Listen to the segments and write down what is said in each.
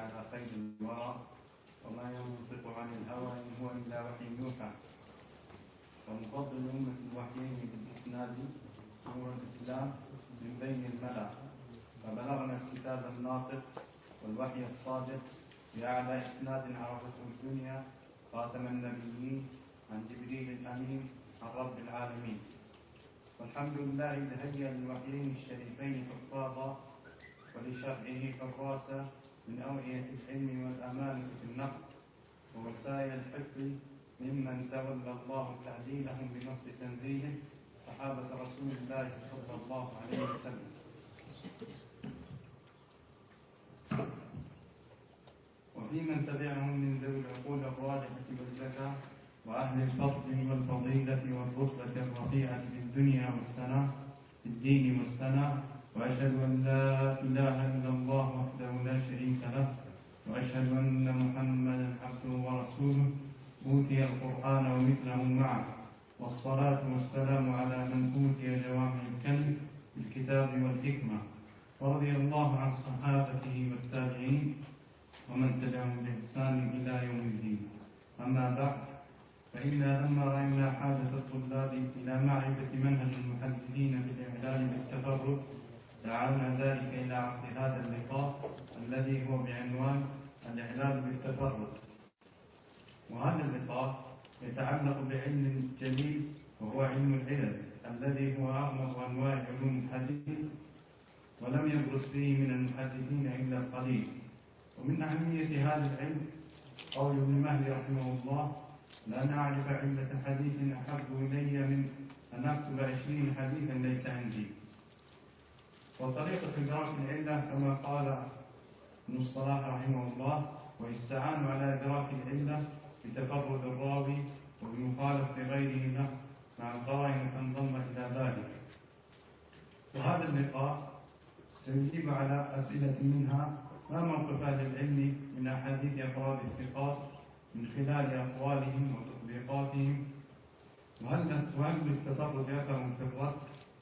على خير الورى وما ينطق عن الهوى إن هو إلا وحي يوحى. ومفضل أمة الوحيين بالإسناد نور الإسلام من بين الملأ، فبلغنا الكتاب الناطق والوحي الصادق بأعلى إسناد عرفته الدنيا خاتم النبيين عن جبريل الأمين عن رب العالمين. والحمد لله إذ هيأ للوحيين الشريفين حفاظا ولشرعه حراسا من أوعية العلم والأمانة في النقل ووسائل الحفظ ممن تولى الله تعديلهم بنص تنزيله صحابة رسول الله صلى الله عليه وسلم. وفي من تبعهم من ذوي العقول الراجحة والزكاة وأهل الفضل والفضيلة والرتبة الرفيعة في الدنيا والسنة في الدين والسنة. وأشهد أن لا إله إلا الله وحده لا شريك له، وأشهد أن محمدا عبده ورسوله أوتي القرآن ومثله معه، والصلاة والسلام على من أوتي جوامع الكلم بالكتاب والحكمة. ورضي الله عن صحابته والتابعين ومن تبعهم بإحسان إلى يوم الدين. أما بعد، فإنا لما رأينا حاجة الطلاب إلى معرفة منهج المحدثين في الإعلان بالتفرد دعونا ذلك إلى عقد هذا اللقاء الذي هو بعنوان الإعلان بالتفرد. وهذا اللقاء يتعلق بعلم جليل وهو علم العلل الذي هو أعظم أنواع علوم الحديث، ولم يبرز فيه من المحدثين إلا القليل. ومن أهمية هذا العلم قول ابن مهدي رحمه الله: لا نعرف علة حديث أحب إلي من أن أكتب 20 حديثا ليس عندي. وطريقة إدراك العلة كما قال ابن الصلاح رحمه الله: ويستعان على إدراك العلة بتفرد الراوي وبمخالف بغيره له مع القرائن تنضم إلى ذلك. وهذا اللقاء سيجيب على أسئلة منها: ما موقف أهل العلم من أحاديث أفراد الثقات من خلال أقوالهم وتطبيقاتهم؟ وهل بالتفرد أثر في الرد؟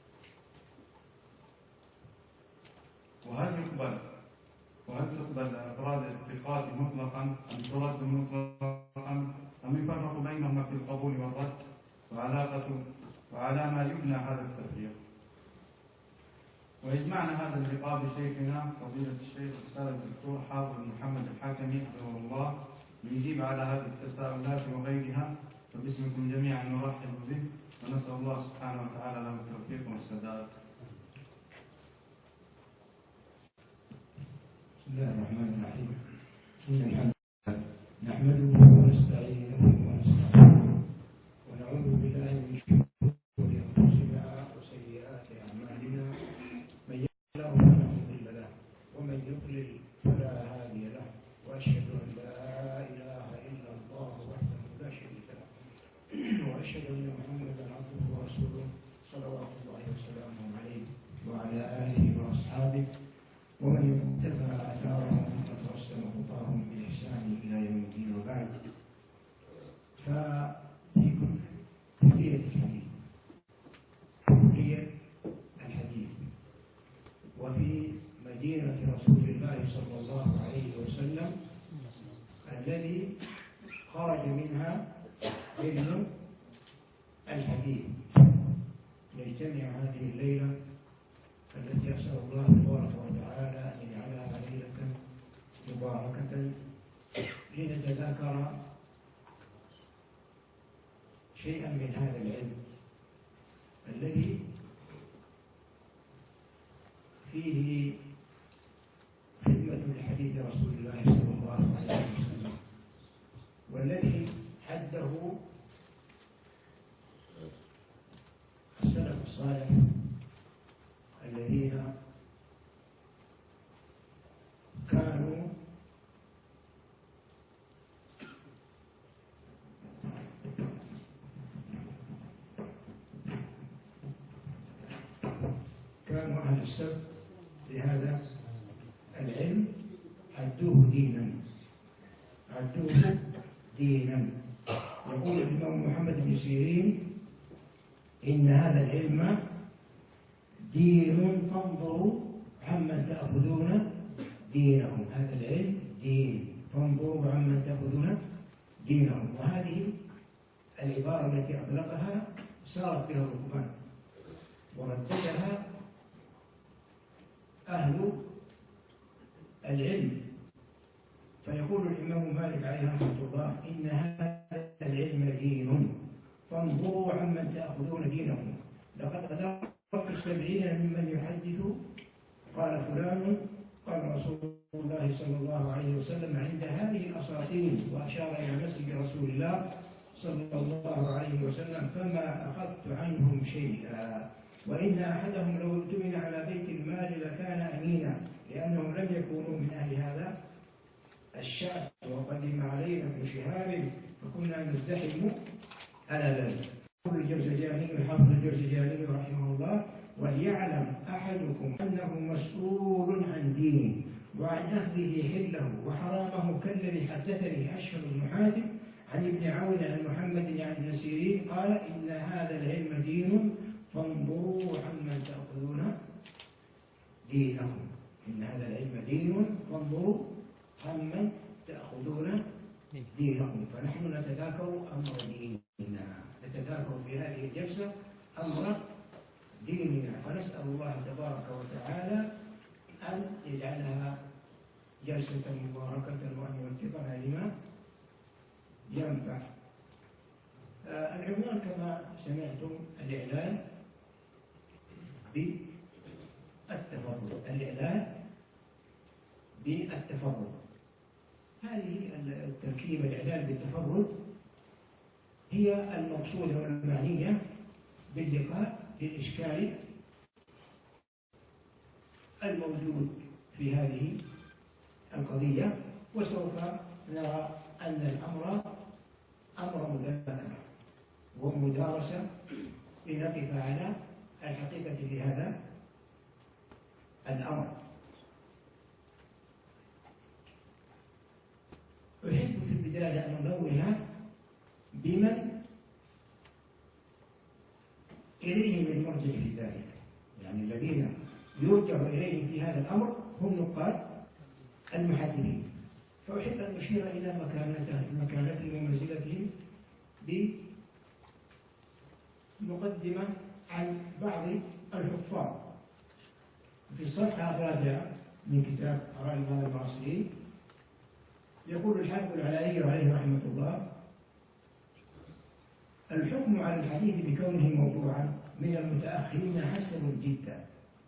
وهل تقبل أفراد الثقات مطلقا أم ترد مطلقا أم يفرق بينهما في القبول والرد؟ وعلى ما يبنى هذا التفريق؟ ويجمعنا هذا اللقاء بشيخنا فضيلة الشيخ الأستاذ الدكتور حافظ محمد الحكمي حفظه الله ليجيب على هذه التساؤلات وغيرها. فباسمكم جميعا نرحب به ونسأل الله سبحانه وتعالى له التوفيق والسداد. بسم الله الرحمن الرحيم. إن الحمد لله نحمده ونستعينه ونستغفره ونعوذ بالله من شرور أنفسنا وسيئات أعمالنا، من يهده الله فلا مضل له ومن يضلل فلا هادي له، وأشهد أن لا إله إلا الله وحده لا شريك له، وأشهد أن محمدا عبده ورسوله صلوات الله وسلامه عليه وعلى آله وأصحابه ومن اتبع آثارهم وتوسل خطاهم بإحسان إلى يوم الدين. وبعد، ففي كلية الحديث وفي مدينة رسول الله صلى الله عليه وسلم الذي خرج منها علم الحديث، نجتمع هذه الليلة التي أسأل الله تبارك وتعالى أن يجعلها ليلة مباركة لنتذاكر شيئا من هذا العلم الذي فيه خدمة لحديث رسول الله صلى الله عليه وسلم، والذي حده السلف الصالح الذين كانوا أهل السبت لهذا العلم عدوه دينا. يقول الإمام محمد بن سيرين: إن هذا العلم دين فانظروا عمن تأخذون دينهم. هذا العلم دين التي أطلقها سارت بها الركبان ورددها أهل العلم. فيقول الإمام مالك عليه رحمة الله: إن هذا العلم دين فانظروا عمن تأخذون دينكم. لقد أدركت السبعين ممن يحدث قال فلان قال رسول الله صلى الله عليه وسلم عند هذه الأساطين، وأشار إلى مسجد رسول الله صلى الله عليه وسلم، فما أخذت عنهم شيئا، وإن أحدهم لو اؤتمن على بيت المال لكان أمينا، لأنهم لم يكونوا من أهل هذا الشأن. وقدم علينا ابن شهاب فكنا نزدحم على ذلك. يقول الجرججاني الحافظ الجرججاني رحمه الله: وليعلم أحدكم أنه مسؤول عن دينه وعن أخذه حله وحرامه، كالذي حدثني أشهر بن حاتم عن ابن عون عن محمد عن ابن سيرين قال: إن هذا العلم دين فانظروا عمن تأخذون دينكم. إن هذا العلم دين فانظروا عمن تأخذون دينكم. فنحن نتذاكر أمر ديننا، نتذاكر في هذه الجلسة أمر ديننا، فنسأل الله تبارك وتعالى أن يجعلها جلسة مباركة وأن يوفقنا لما ينفع. العنوان كما سمعتم: الإعلان بالتفرد. الإعلان بالتفرد، هذه التركيبة الإعلان بالتفرد هي المقصودة والمعنية باللقاء للإشكال الموجود في هذه القضية. وسوف نرى أن الأمر أمر مذاكرة ومدارسة لنقف على الحقيقة لهذا الأمر. أحب في البداية أن أنوه بمن إليهم المرجع في ذلك، يعني الذين يرجع إليهم في هذا الأمر هم نقاد المحدثين. فأحب أن أشير إلى مكانتهم ومنزلتهم بمقدمة عن بعض الحفاظ. في الصفحة الرابعة من كتاب آراء الإمام المعاصرين يقول الحافظ العلائي عليه رحمة الله: الحكم على الحديث بكونه موضوعا من المتأخرين حسن جدا،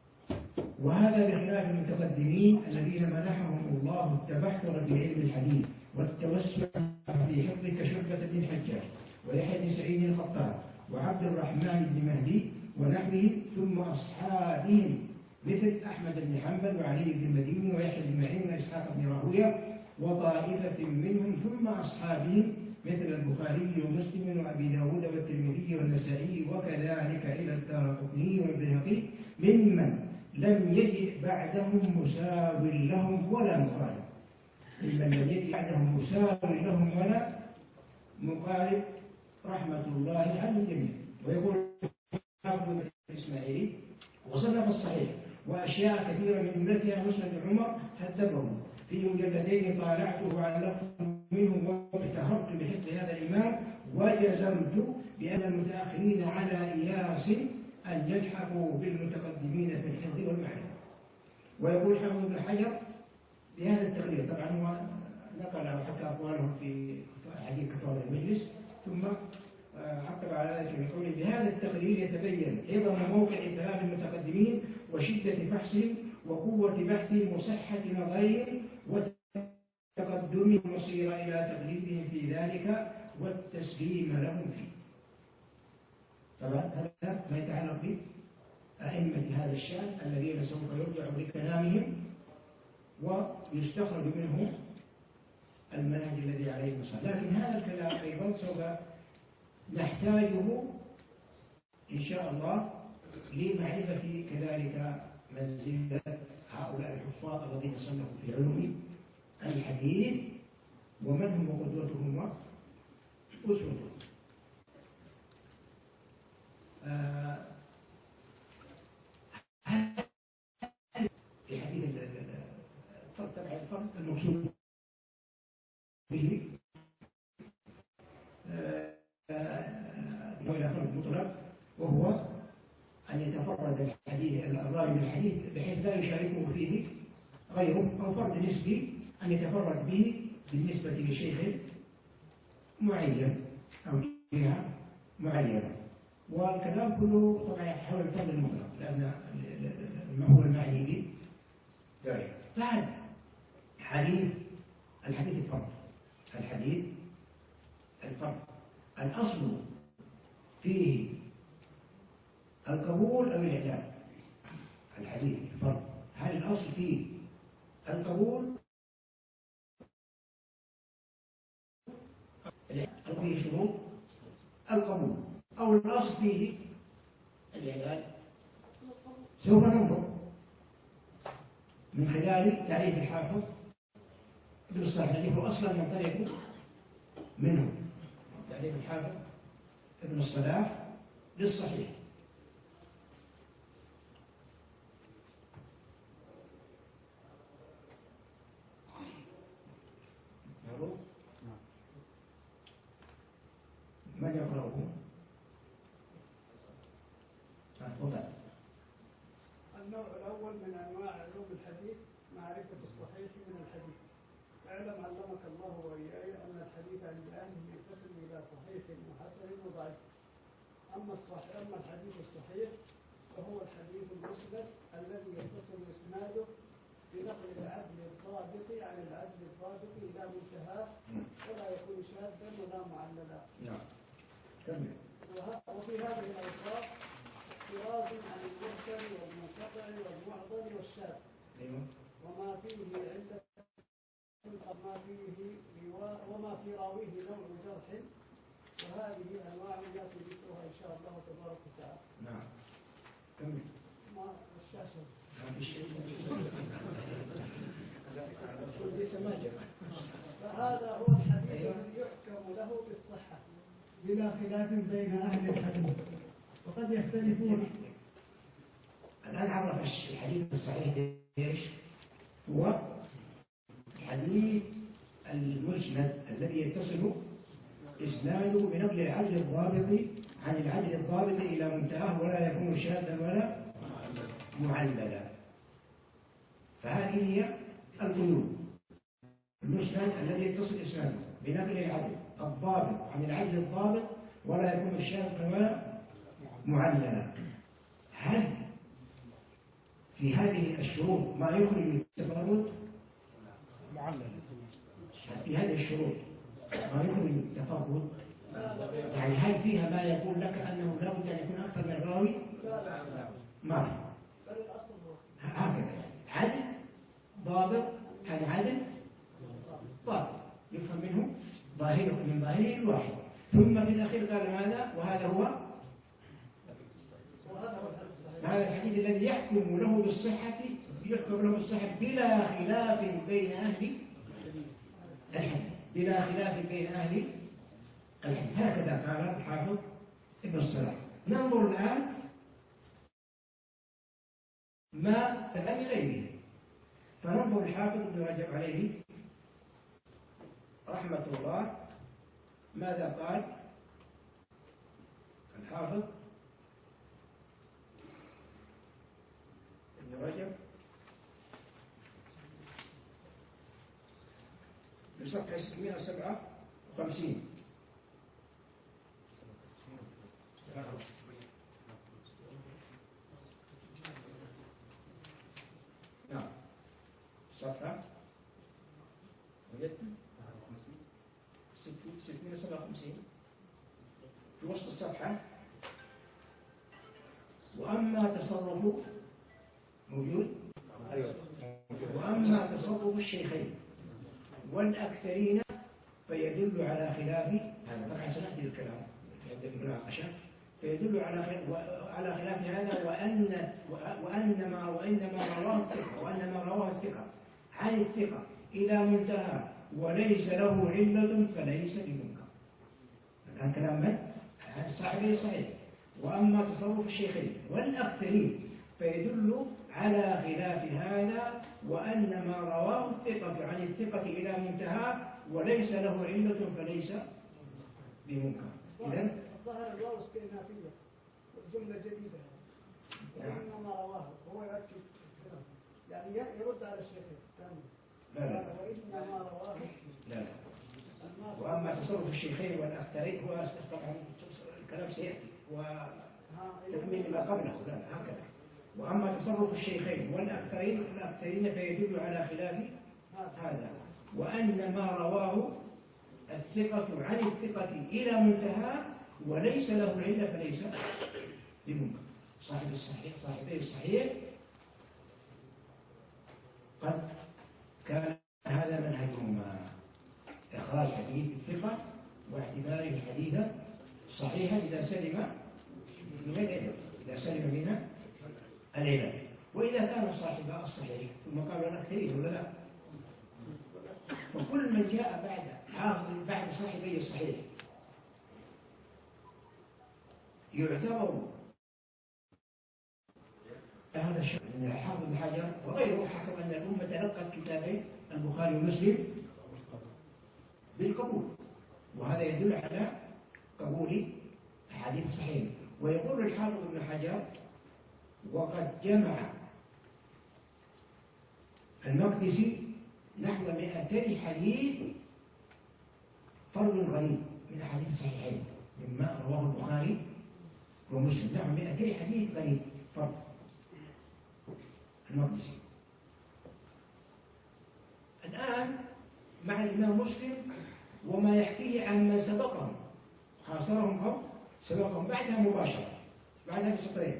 وهذا بخلاف المتقدمين الذين منحهم الله التبحر في علم الحديث والتوسع في حفظه كشعبة بن الحجاج ويحيى بن سعيد الخطاب وعبد الرحمن بن مهدي ونحوه، ثم أصحابهم مثل أحمد بن حنبل وعلي بن المديني ويحيى بن معين وإسحاق بن راهويه وطائفة منهم، ثم أصحابهم مثل البخاري ومسلم وأبي داود والترمذي والنسائي، وكذلك إلى الدارقطني والبيهقي، ممن لم يجئ بعدهم مساو لهم ولا مخالف. ممن لم يجئ بعدهم مساو لهم ولا مخالف رحمة الله على الجميع. ويقول حافظ الإسماعيلي: وصنف الصحيح وأشياء كثيرة من جملتها مسند عمر هذبه في مجلدين طالعته على لفظ منهم، واتهمت بحفظ هذا الإمام وجزمت بأن المتأخرين على إياس أن يلحقوا بالمتقدمين في الحفظ والمعرفة. ويقول حافظ بن حجر بهذا التقرير، طبعا هو نقل وحكى أقوالهم في حديث كفارة المجلس، ثم عقب على ذلك بقوله: بهذا التقرير يتبين عظم موقع كلام المتقدمين وشدة فحصهم وقوة بحثهم وصحة نظرهم وتقدمهم، المصير إلى تغليبهم في ذلك والتسليم لهم فيه. طبعا هذا ما يتعلق بأئمة هذا الشأن الذين سوف يرجع لكلامهم ويستخرج منهم المنهج الذي عليه الصلاة. لكن هذا الكلام أيضا سوف نحتاجه إن شاء الله لمعرفة كذلك منزلة هؤلاء الحفاظ الذين صنفوا في علوم الحديث ومن هم قدوتهم وأسوتهم. في حديث طبعا الفرق المقصود به وهو أن يتفرد الحديث الراوي بالحديث بحيث لا يشاركه فيه غيره، أو فرد نسبي أن يتفرد به بالنسبة لشيخ معين أو جهة معينة. والكلام كله طبعا حول الفرد المطلق، لأن ما هو المعني به ذلك. بعد الحديث الفرد، الحديث الفرد الأصل فيه القبول أو الإعلان. الحديث الفرد هل الأصل فيه القبول أو فيه شروط القبول، أو الأصل فيه الإعلان؟ سوف ننظر من خلال تعريف الحافظ ابن الصلاح الذي هو أصلا ينطلق منه. تعريف الحافظ ابن الصلاح للصحيح. من يقرأه؟ تفضل. النوع الأول من أنواع علوم الحديث معرفة الصحيح من الحديث. اعلم علمك الله وإياي أن الحديث عن الأهل ينقسم إلى صحيح وحسن وضعيف. أما الحديث الصحيح فهو الحديث المسند الذي يتصل إسناده بنقل العدل الضابط عن العدل الضابط إلى منتهاه ولا يكون شاذا ولا معللا. نعم. وفي هذه الأوصاف احتراز عن المرسل والمنقطع والمعضل والشاذ. وما في راويه نوع جرح، وهذه أنواع يأتي ذكرها إن شاء الله تبارك وتعالى. نعم. كمل. ما الشاشة. فهذا هو الحديث الذي يحكم له بالصحة بلا خلاف بين أهل الحديث، وقد يختلفون. الآن عرف الحديث الصحيح ايش؟ هو الحديث المسند الذي يتصل إسناده بنقل العدل الضابط عن العدل الضابط إلى منتهاه ولا يكون شاذا ولا معللا. فهذه هي القيود. المسند الذي يتصل إسناده بنقل العدل الضابط عن العدل الضابط ولا يكون شاذا ولا معللا. هل في هذه الشروط ما يخرج من التفرد؟ في هذه الشروط ما يخرج من التفرد؟ يعني هل فيها ما يقول لك أنه لا بد أن يكون أكثر من راوي؟ ما في. هكذا عدل ضابط عن عدل ضابط يفهم منه من ظاهره الواحد. ثم في الأخير قال ماذا؟ وهذا هو الحديث الذي يحكم له بالصحة بلا خلاف بين أهل الحديث. بلا خلاف بين أهل الحديث. هكذا قال الحافظ ابن الصلاح. ننظر الآن ما كلام غيره. فننظر الحافظ ابن رجب عليه رحمة الله ماذا قال الحافظ ابن رجب في صفحة 657. نعم صفحة وجدت 657 في وسط الصفحة. وأما تصرف موجود. وأما تصرف الشيخين والأكثرين فيدل على خلاف هذا. طبعا سنأتي الكلام في المناقشة. فيدل على خلاف هذا وأنما رواه الثقة عن الثقة إلى منتهى وليس له علة فليس بمنكر. الآن كلام من؟ صحيح. وأما تصرف الشيخين والأكثرين فيدل على خلاف هذا وأن ما رواه الثقة عن الثقة إلى منتهى وليس له علة فليس بمنكر. إذن ظهر الواو استئنافية جملة جديدة وإنما رواه هو يؤكد كده. يعني يرد على الشيخ كامل. لا وإنما رواه لا. وأما تصرف الشيخين والأكثرين هو طبعا الكلام سيأتي وتكميل ما قبله. لا هكذا. وأما تصرف الشيخين والأكثرين فيدل على خلاف هذا. وأن ما رواه الثقة عن الثقة إلى منتهى وليس له العلة فليس بمنكر. صاحبي الصحيح قد كان هذا منهجهما إخراج حديث الثقة واعتباره حديثا صحيحا إذا سلم من العلل، إذا سلم منها العلل. وإذا كان صاحب الصحيح ثم قالوا الأكثرين ولا لا، وكل من جاء بعد صاحبي الصحيح يعتبر هذا الشيء. من الحافظ بن حجر وغيره حكم أن الأمة تلقت كتابين البخاري ومسلم بالقبول، وهذا يدل على قبول أحاديث صحيح. ويقول الحافظ بن حجر وقد جمع المقدسي نحو 200 حديث فرد غريب من أحاديث الصحيحين مما رواه البخاري ومسلم، نحو 200 حديث غريب فرد المقدسي. الآن مع الإمام مسلم وما يحكيه عن من سبقهم خاصرهم أو سبقهم بعدها مباشرة بعدها بسطرين.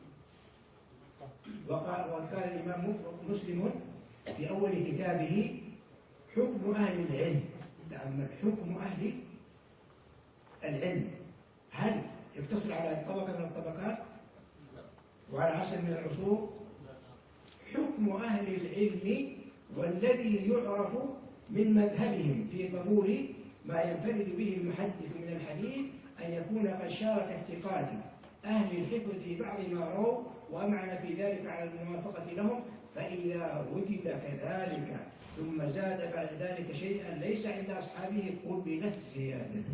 وقال الإمام مسلم في أول كتابه حكم أهل العلم. تأمل حكم أهل العلم، هل يقتصر على طبقة من الطبقات وعلى عصر من العصور؟ حكم أهل العلم والذي يعرف من مذهبهم في قبول ما ينفرد به المحدث من الحديث أن يكون قد شارك اعتقاد أهل الحفظ في بعض ما رووا وأمعن في ذلك على الموافقة لهم. فإذا وجد كذلك ثم زاد بعد ذلك شيئا ليس عند أصحابه قبلت زيادته.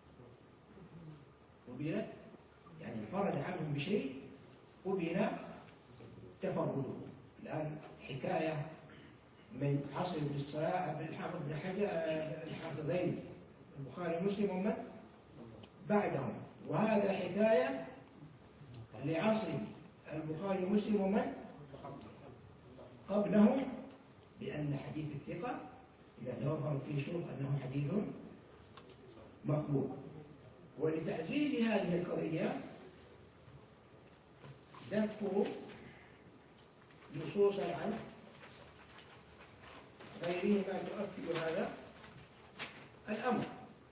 قبلت يعني انفرد عنهم بشيء قبل تفرده. الآن حكاية من عصر بالحافظ بن حجر الحافظين البخاري ومسلم ومن بعدهم، وهذا حكاية لعصر البخاري ومسلم ومن قبلهم، بأن حديث الثقة إذا توفر فيه شروط أنه حديث مقبول. ولتعزيز هذه القضية نذكر نصوصا عن غيرهما تؤكد هذا الأمر.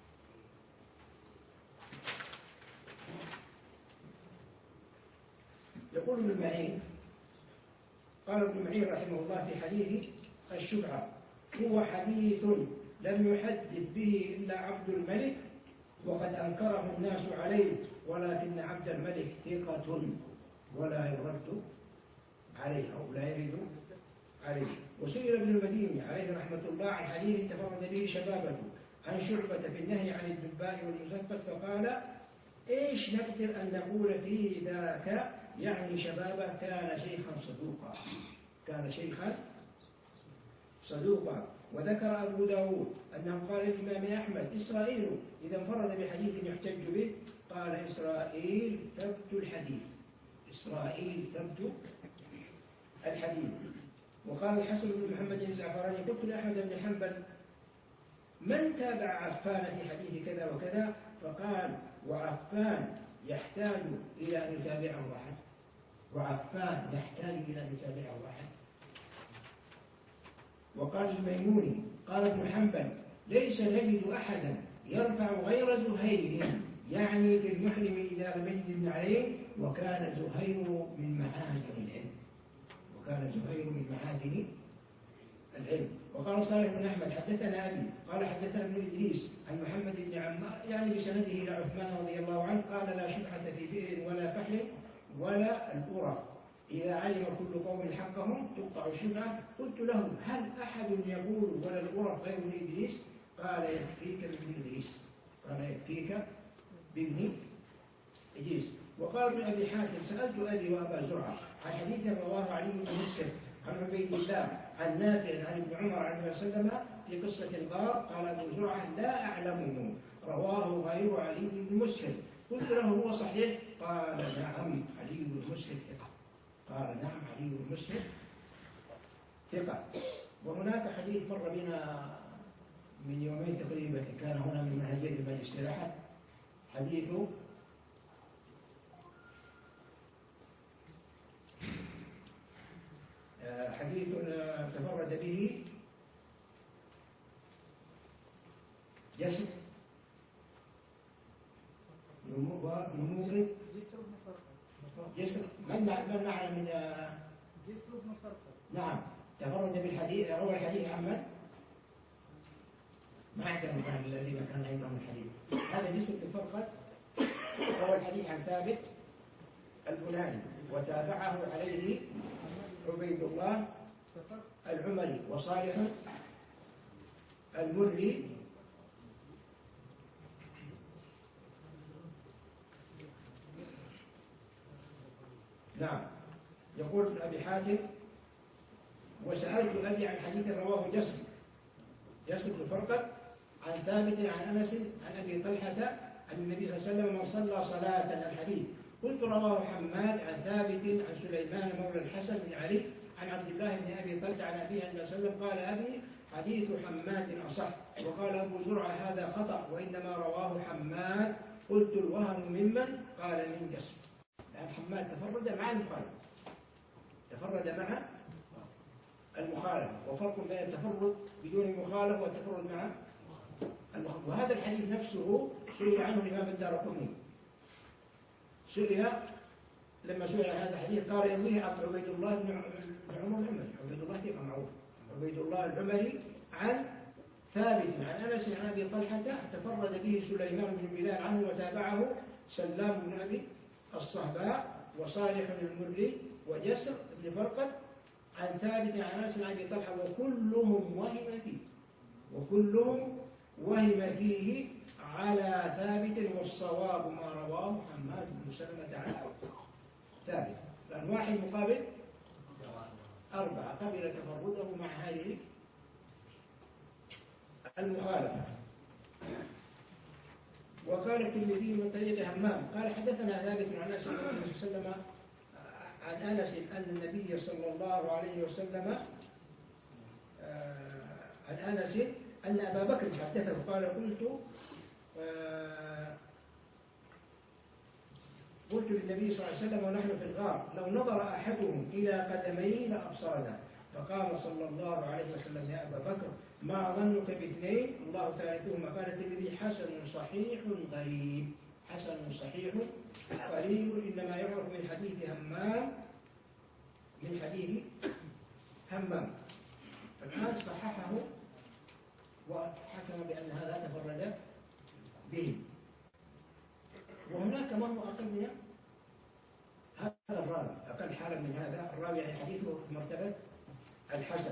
يقول ابن معين قال ابن معين رحمه الله في حديث الشبعة هو حديث لم يحدث به إلا عبد الملك وقد أنكره الناس عليه ولكن عبد الملك ثقة ولا يرد عليه أو لا يرد عليه. وسئل ابن المديني عليه رحمة الله عن حديث تفرد به شبابته عن شعبة في النهي عن الدباء والمزفت فقال إيش نقدر أن نقول في ذاك؟ يعني شبابه كان شيخا صدوقا، كان شيخا صدوقا. وذكر أبو داود أنه قال الإمام أحمد إسرائيل إذا انفرد بحديث يحتج به قال إسرائيل ثبت الحديث، إسرائيل ثبت الحديث. وقال الحسن بن محمد الزعفراني قلت لأحمد بن حنبل من تابع عفان في حديث كذا وكذا؟ فقال وعفان يحتاج إلى أن يتابعه أحد، وعفان يحتاج إلى أن يتابعه أحد. وقال الميموني قال ابن حنبل ليس نجد أحدا يرفع غير زهير يعني في المحرم إذا لم يجد النعلين، وكان زهير من معادن العلم، وكان زهير من معادن العلم. وقال صالح بن أحمد حدثنا أبي قال حدثنا ابن إدريس عن محمد بن عمار يعني بسنده إلى عثمان رضي الله عنه قال لا شبهة في بئر ولا فحل ولا القرى إذا علم كل قوم حقهم تقطع الشبهة. قلت له هل أحد يقول ولا القرى غير ابن إدريس؟ قال يكفيك بابن إدريس، قال يكفيك بابن إدريس. وقال ابن أبي حاتم سألت أبي وأبا زرعة عن حديث رواه علي بن مسلم عن عبيد الله عن نافع عن ابن عمر عن النبي صلى الله عليه وسلم في قصة الغار. قال أبو زرعة لا أعلمه، رواه غير علي بن مسلم. قلت له هو صحيح؟ قال نعم علي بن مسلم ثقة. قال نعم علي بن مسلم ثقة. وهناك حديث مر بنا من يومين تقريبا، كان هنا من منهجية الاستراحة، حديث تفرد به جسر ونموذج جسر من نعلم من جسر بن فرقد. نعم تفرد بالحديث، روى الحديث عن من؟ ما أعلم كان الذين كان عندهم الحديث. هذا جسر بن فرقد روى الحديث عن ثابت البناني، وتابعه عليه عبيد الله العمري وصالح المري نعم. يقول ابن أبي حاتم وسألت أبي عن حديث رواه جسر بن فرقد عن ثابت عن أنس عن أبي طلحة عن النبي صلى الله عليه وسلم من صلى صلاة الحديث. قلت رواه حماد عن ثابت عن سليمان مولى الحسن بن علي عن عبد الله بن أبي طلحة عن أبيه أن وسلم قال أبي حديث حماد أصح. وقال أبو زرعة هذا خطأ وإنما رواه حماد. قلت الوهم ممن؟ قال من جسر. لأن حماد تفرد مع المخالف، تفرد مع المخالف، وفرق بين التفرد بدون مخالف والتفرد مع المخالف. وهذا الحديث نفسه سئل عنه الإمام الدارقطني، لما سئل عن هذا الحديث قال يرويه عبيد الله بن عمر العمري. عبيد الله ثقة معروف، عبيد الله العمري عن ثابت عن أنس عن أبي طلحة تفرد به سليمان بن بلال عنه وتابعه سلام بن أبي الصهباء وصالح المري وجسر بن فرقد عن ثابت عن أنس عن أبي طلحة، وكلهم وهم فيه على ثابت، والصواب ما رواه محمد بن سلمة عن ثابت. لأن واحد مقابل 4 قبل تفرده مع هذه المخالفة. وقال الترمذي من طريق همام قال حدثنا ثابت عن أنس صلى الله عليه وسلم عن أنس أن النبي صلى الله عليه وسلم عن أنس أن أبا بكر حدثه قال قلت للنبي صلى الله عليه وسلم ونحن في الغار لو نظر أحدهم إلى قدميه لأبصرنا. فقال صلى الله عليه وسلم يا أبا بكر ما ظنك باثنين الله ثالثهما. قال الترمذي حسن صحيح غريب. حسن صحيح غريب إنما يعرف من حديث همام. فالآن صححه وحكم بأن هذا تفرد به. وهناك من هو أقل من هذا الراوي، أقل حالا من هذا الراوي عن حديثه في مرتبة الحسن.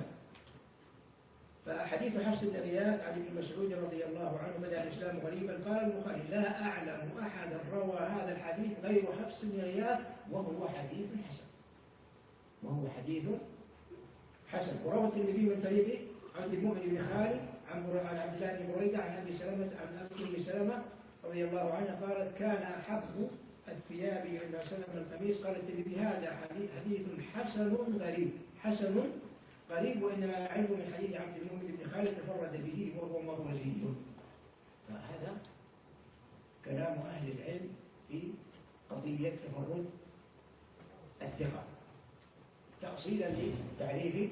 فحديث حفص بن غياث عن ابن مسعود رضي الله عنه بدأ الإسلام غريبا. قال البخاري لا أعلم أحدا روى هذا الحديث غير حفص بن غياث وهو حديث حسن. وروى الترمذي من طريق عبد المؤمن بن خالد عن عبد الله بن بريدة عن أبي سلمة رضي الله عنه قالت كان أحب الثياب إلى سلمة القميص. قال الترمذي هذا حديث حسن غريب وإنما يعرف من حديث عبد المؤمن بن خالد تفرد به وهو مروزي. فهذا كلام أهل العلم في قضية تفرد الثقة تأصيلا لتعريف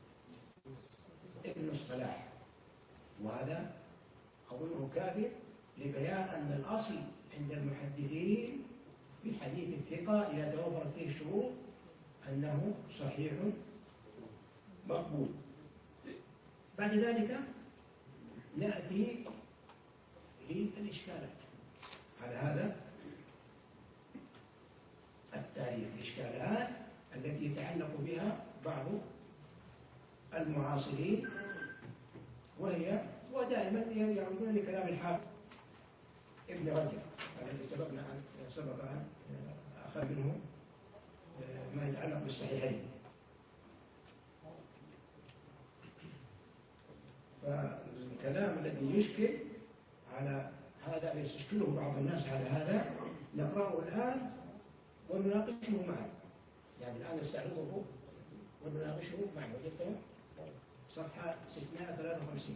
ابن الصلاح. وهذا أظنه كافر لبيان أن الأصل عند المحدثين في حديث الثقة إذا توفرت فيه الشروط أنه صحيح مقبول. بعد ذلك نأتي للإشكالات على هذا التعريف، الإشكالات التي يتعلق بها بعض المعاصرين، وهي ودائما يعودون لكلام الحافظ ابن رجب الذي سبق أن أخذ منه ما يتعلق بالصحيحين. فالكلام الذي يشكل على هذا يشكله بعض الناس على هذا نقرأه الآن ونناقشه معا. يعني الآن نستعرضه ونناقشه معا. وجدته صفحة 653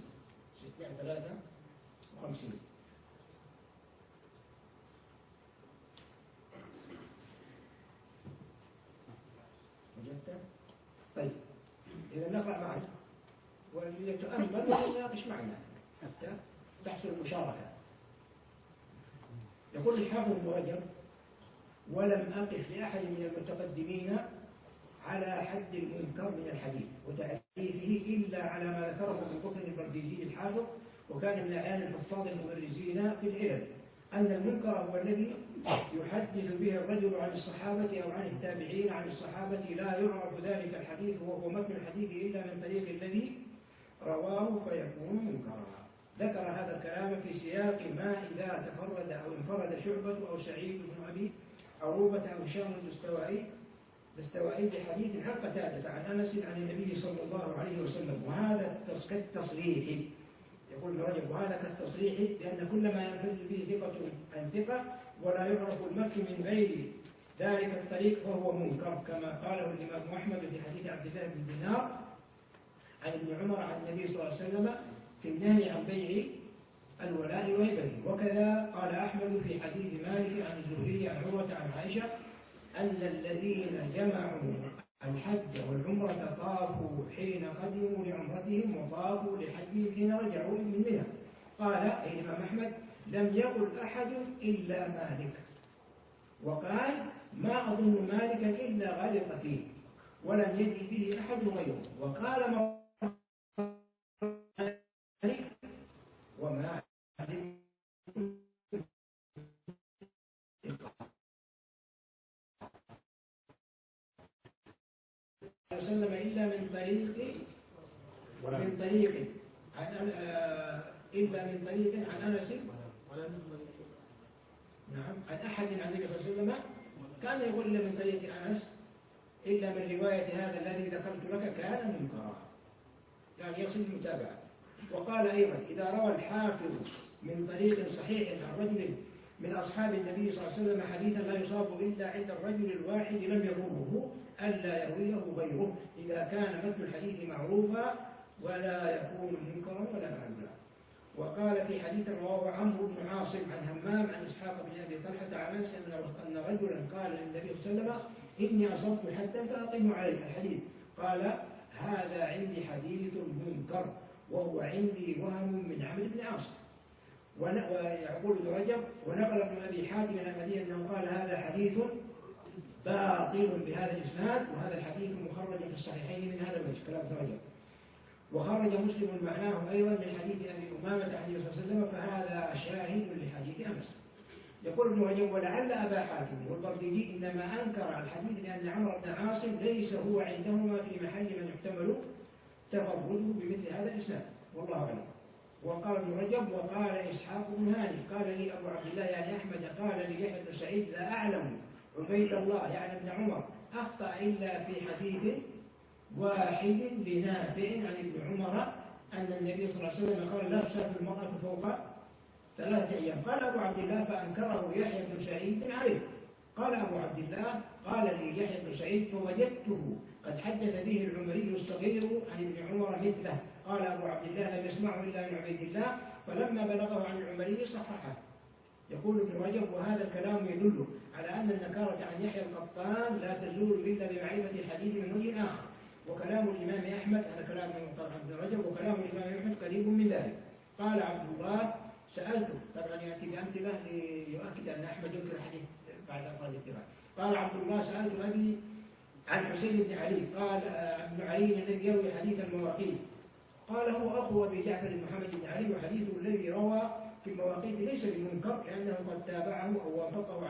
وجدته؟ طيب إذا نقرأ معا وليتأمل ونناقش معنا حتى تحصل المشاركة. يقول الحافظ ابن رجب: ولم أقف لأحد من المتقدمين على حد المنكر من الحديث وتعريفه إلا على ما ذكره ابن بكر البرديجي الحافظ، وكان من أعيان الحفاظ المبرزين في العلل، أن المنكر هو الذي يحدث به الرجل عن الصحابة أو عن التابعين عن الصحابة لا يعرف ذلك الحديث وهو متن الحديث إلا من طريق الذي رواه فيكون منكرا. ذكر هذا الكلام في سياق ما إذا تفرد أو انفرد شعبة أو سعيد بن أبي عروبة أو هشام الدستوائي بحديث عن قتادة عن أنس عن النبي صلى الله عليه وسلم، وهذا كالتصريح. يقول ابن رجب: وهذا كالتصريح، لأن كل ما ينفرد به ثقة عن ثقة ولا يعرف المكر من غير ذلك الطريق فهو منكر، كما قاله الإمام أحمد في حديث عبد الله بن دينار عن ابن عمر عن النبي صلى الله عليه وسلم في النهي عن بيع الولاء وهبته. وكذا قال أحمد في حديث مالك عن الزهري عن عروة عن عائشة أن الذين جمعوا الحج والعمرة طافوا حين قدموا لعمرتهم وطافوا لحجهم حين رجعوا من منى. قال أي الإمام أحمد: لم يقل أحد إلا مالك، وقال: ما أظن مالكا إلا غلط فيه، ولم يجد به أحد غيره. وقال مالك: وما وسلم إلا من طريق عن أنس، نعم، عن أحد عن النبي صلى الله عليه وسلم كان يقول إلا من طريق أنس إلا من رواية هذا الذي ذكرت لك كان منكرا، يعني يقصد المتابعة. وقال أيضا: إذا روى الحافظ من طريق صحيح عن رجل من أصحاب النبي صلى الله عليه وسلم حديثا لا يصاب إلا عند الرجل الواحد لم يضره ألا يرويه غيره، إذا كان متن الحديث معروفا ولا يكون منكرا ولا معلولا. وقال في حديث رواه عمرو بن عاصم عن همام عن إسحاق بن أبي طلحة عن أنس أن رجلا قال للنبي صلى الله عليه وسلم: إني أصبت حتى فأقيم عليك الحديث. قال: هذا عندي حديث منكر، وهو عندي وهم من عمرو بن عاصم. ويقول ابن رجب: ونقل ابن أبي حاتم الأحمدي أنه قال: هذا حديث باطل بهذا الإسناد، وهذا الحديث مخرج في الصحيحين من هذا الوجه، كلام ابن رجب. وخرج مسلم معناه أيضا من حديث أبي أمامة عن النبي صلى الله عليه وسلم، فهذا شاهد لحديث أنس. يقول ابن رجب: ولعل أبا حاتم والبرديجي إنما أنكر على الحديث لأن عمرو بن عاصم ليس هو عندهما في محل من يحتمل تفرده بمثل هذا الإسناد، والله أعلم. وقال ابن رجب: وقال إسحاق بن هاني قال لي أبو عبد الله يعني أحمد قال لي يحيى بن سعيد: لا أعلم عبيد الله يعني ابن عمر أخطأ إلا في حديث واحد لنافع عن ابن عمر أن النبي صلى الله عليه وسلم قال: لا تسافر المرأة فوق 3 أيام. قال أبو عبد الله: فأنكره يحيى بن سعيد عليه. قال أبو عبد الله: قال لي يحيى بن سعيد فوجدته قد حدث به العمري الصغير عن ابن عمر مثله. قال أبو عبد الله: لم يسمعه إلا من عبيد الله، فلما بلغه عن العمري صححه. يقول ابن رجب: وهذا الكلام يدل على أن النكارة عن يحيى القطان لا تزول إلا بمعرفة الحديث من وجه آخر. وكلام الإمام أحمد، هذا كلام ابن رجب، وكلام الإمام أحمد قريب من ذلك. قال عبد الله: سألته، طبعا يأتي بأمثلة ليؤكد أن أحمد ينكر الحديث بعد أفراد الاتباع. قال عبد الله: سألت أبي عن حسين بن علي، قال ابن علي الذي يروي حديث المواقيت، قال: هو أخو أبي جعفر محمد بن علي، وحديثه الذي روى في المواقيت ليس بمنكر لأنه قد تابعه أو وافقه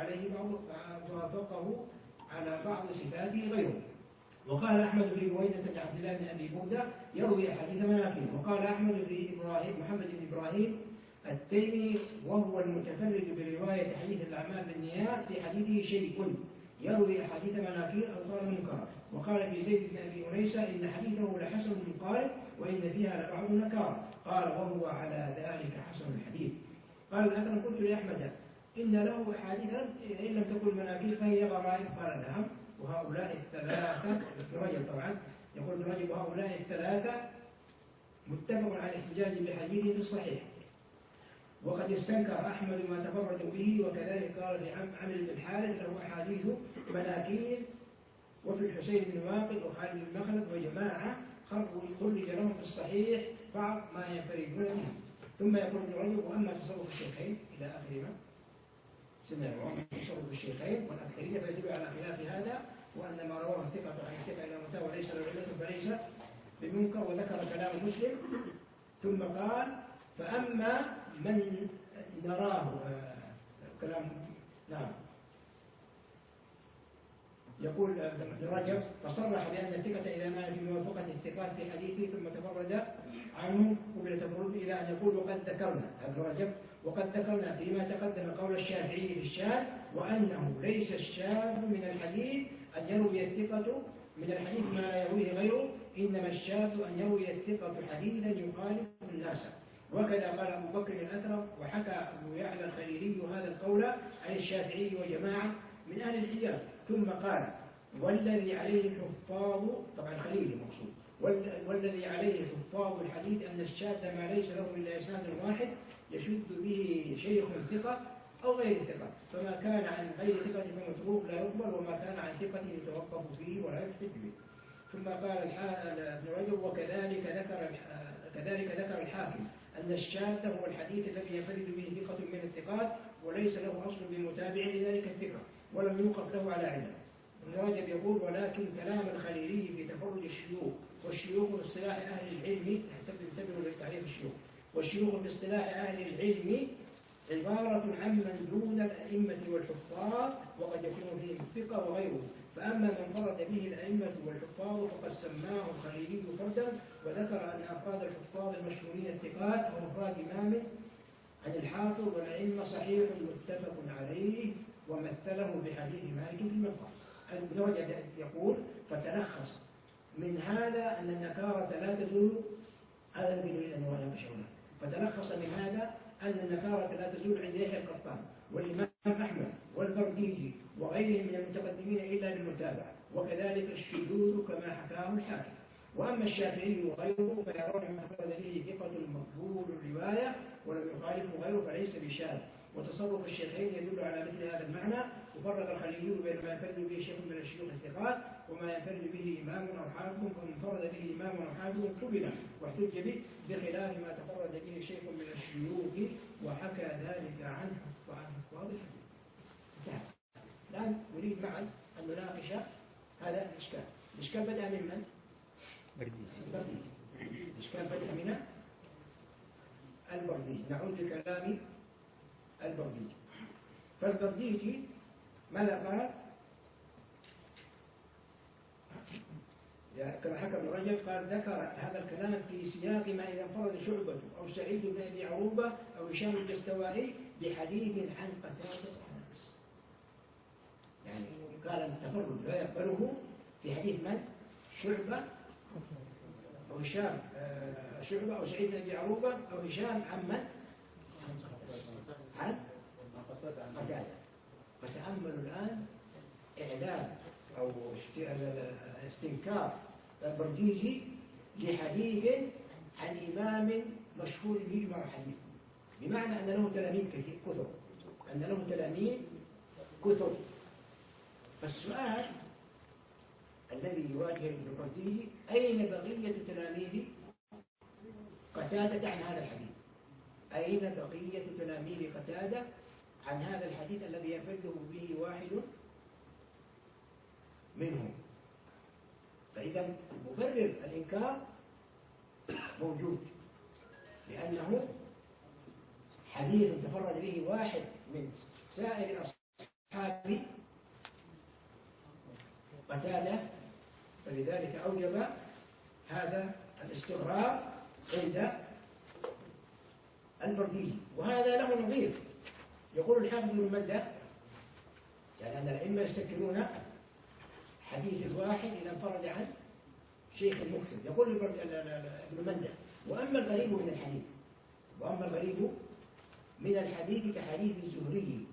على بعض صفاته غيره. وقال أحمد في رويدة بن عبد الله بن أبي بردة يروي حديث مناكب. وقال أحمد في محمد بن إبراهيم التيمي وهو المتفرد برواية حديث الأعمال بالنيات في حديثه شيء، يروي أحاديث مناكير أو قال منكرا. وقال في زيد بن أبي أنيسة إن حديثه لحسن قال وإن فيها لبعض النكارة، قال وهو على ذلك حسن الحديث. قال الأكرم قلت لأحمد إن له أحاديث إن لم تكن مناكير فهي غرائب، قال نعم. وهؤلاء الثلاثة ابن رجب طبعا يقول ابن رجب وهؤلاء الثلاثة متفق على الاحتجاج بحديثه في الصحيح. وقد استنكر أحمد ما تفرد به، وكذلك قال لعمرو بن الحارث له أحاديث مناكير. وفي الحسين بن واقد وخالد بن مخلد وجماعة خرج لهم في الصحيح بعض ما ينفردون به. ثم يقول ابن رجب وأما تصرف الشيخين إلى آخر ما سمعنا، وأما تصرف الشيخين والأكثرية فيدل على خلاف هذا، وأن ما رواه الثقة عن الثقة إلى متى وليس له علة فليس بمنكر. وذكر كلام مسلم ثم قال فأما من نراه كلام نعم يقول ابن رجب فصرح بأن الثقة إذا مات في موافقة الثقات في حديثه ثم تفرد عنه قبل تفرده إلى أن يقول وقد ذكرنا ابن رجب وقد ذكرنا فيما تقدم قول الشافعي في الشاذ وأنه ليس الشاذ من الحديث أن يروي الثقة من الحديث ما لا يرويه غيره، إنما الشاذ أن يروي الثقة حديثا يخالف الناس. وكذا قال أبو بكر الأثرم وحكى أبو يعلى الخليلي هذا القول عن الشافعي وجماعة من أهل الحجاز. ثم قال والذي عليه حفاظ طبعا خليلي مقصود والذي عليه حفاظ الحديث أن الشاذ ما ليس له إلا إسناد واحد يشد به شيخ ثقة أو غير ثقة، فما كان عن غير ثقة فمتروك لا يقبل، وما كان عن ثقة يتوقف فيه ولا يحتج به. ثم قال ابن رجب كذلك ذكر الحاكم أن الشاذ هو الحديث الذي ينفرد به ثقة من الثقات وليس له أصل بمتابع لذلك الثقة ولم يوقف له على علة. ابن رجب يقول ولكن كلام الخليلي في تفرد الشيوخ والشيوخ في اصطلاح أهل العلم انتبهوا لتعريف الشيوخ والشيوخ في اصطلاح أهل العلم عبارة عمن دون الأئمة والحفاظ وقد يكون فيهم الثقة وغيره. فأما من فرد به الأئمة والحفاظ فقد سماه الخليلي فردا، وذكر أن أفراد الحفاظ المشهورين الثقات أو أفراد إمام عن الحافظ والأئمة صحيح متفق عليه، ومثله بحديث مالك في المنقى. ابن رجب يقول فتلخص من هذا أن النكارة لا تزول، هذا الذي يريد أن يناقشه. فتلخص من هذا أن النكارة لا تزول عند يحيى القطان والإمام أحمد والبرديجي وغيرهم من المتقدمين إلا بالمتابعة، وكذلك الشذوذ كما حكاه الحاكم. وأما الشافعي وغيره فيرون ما فرد به ثقة مقبول الرواية ولم يخالفه غيره فليس بشاذ. وتصرف الشيخين يدل على مثل هذا المعنى. وفرق الخليلي بين ما ينفرد به شيخ من الشيوخ الثقات وما ينفرد به إمام أو حافظ، فمن فرد به إمام أو حافظ قبل واحتج به بخلاف ما تفرد به شيخ من الشيوخ وحكى ذلك عنه وعن حفاظ الحديث. الآن نريد معا أن نناقش هذا الإشكال. الإشكال بدأ من من؟ البرديجي. الإشكال بدأ من البرديجي. نعود لكلام البرديجي. فالبرديجي ماذا قال؟ كما حكى ابن رجب قال ذكر هذا الكلام في سياق ما إذا انفرد شعبة أو سعيد بن أبي عروبة أو هشام الدستوائي بحديث عن قتادة أنس. يعني قال التفرد لا يقبله في حديث من؟ شعبة أو هشام شعبة أو سعيد بن أبي عروبة أو هشام عن من؟ عن قتادة. فتأملوا الآن إعلام أو استنكار البرديجي لحديث عن إمام مشهور يجمع حديث، بمعنى أن له تلاميذ كثر، أن له تلاميذ كثر. فالسؤال الذي يواجه البرديجي أين بقية تلاميذ قتادة عن هذا الحديث؟ أين بقية تلاميذ قتادة عن هذا الحديث الذي ينفرده به واحد منهم؟ فإذا مبرر الإنكار موجود، لأنه حديث تفرد به واحد من سائر أصحاب قتادة، فلذلك أوجب هذا الاستغراب عند البرديجي. وهذا له نظير. يقول الحافظ بن مندة يعني أن الأئمة يستكثرون حديث الواحد إذا انفرد عن شيخ المكثر. يقول ابن منده: وأما الغريب من الحديث، وأما الغريب من الحديث كحديث الزهري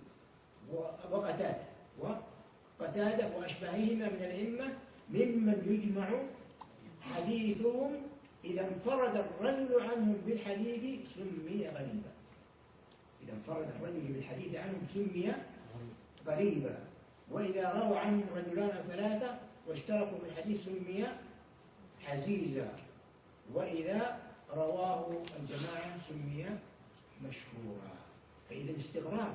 وقتادة وأشباههما من الأئمة ممن يجمع حديثهم إذا انفرد الرجل عنهم بالحديث سمي غريبا. إذا انفرد الرجل بالحديث عنهم سمي غريبا، وإذا روى عنهم رجلان أو ثلاثة واشتركوا في الحديث سمي حزيزا، وإذا رواه الجماعة سمي مشهورا. فإذا الاستغراب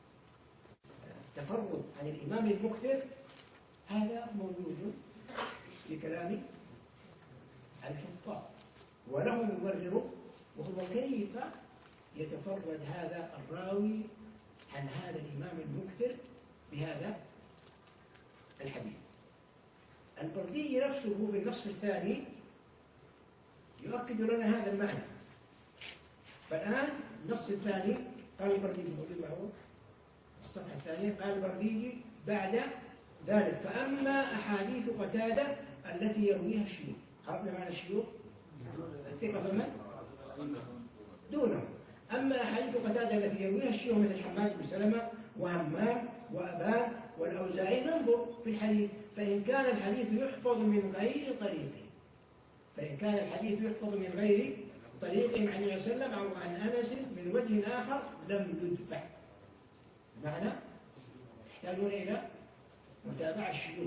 تفرد عن الإمام المكثر هذا موجود في كلام الحفاظ، وله مبرر، وهو كيف يتفرد هذا الراوي عن هذا الإمام المكثر بهذا الحديث. البردي نفسه بالنص الثاني يؤكد لنا هذا المعنى. فالآن النص الثاني قال البردي معه الصفحة الثانية، قال البردي بعد ذلك: فأما أحاديث قتادة التي يرويها الشيوخ. عرفنا معنى الشيوخ؟ الثقة فمن؟ دونه. أما أحاديث قتادة التي يرويها الشيوخ مثل حماد بن سلمة وهمام وأبان والأوزاعي ننظر في الحديث، فإن كان الحديث يحفظ من غير طريقه، فإن كان الحديث يحفظ من غير طريقه عن النبي صلى الله عليه وسلم أو عن أنس من وجه آخر لم يدفع. معنى يحتاجون إلى متابعة الشيوخ.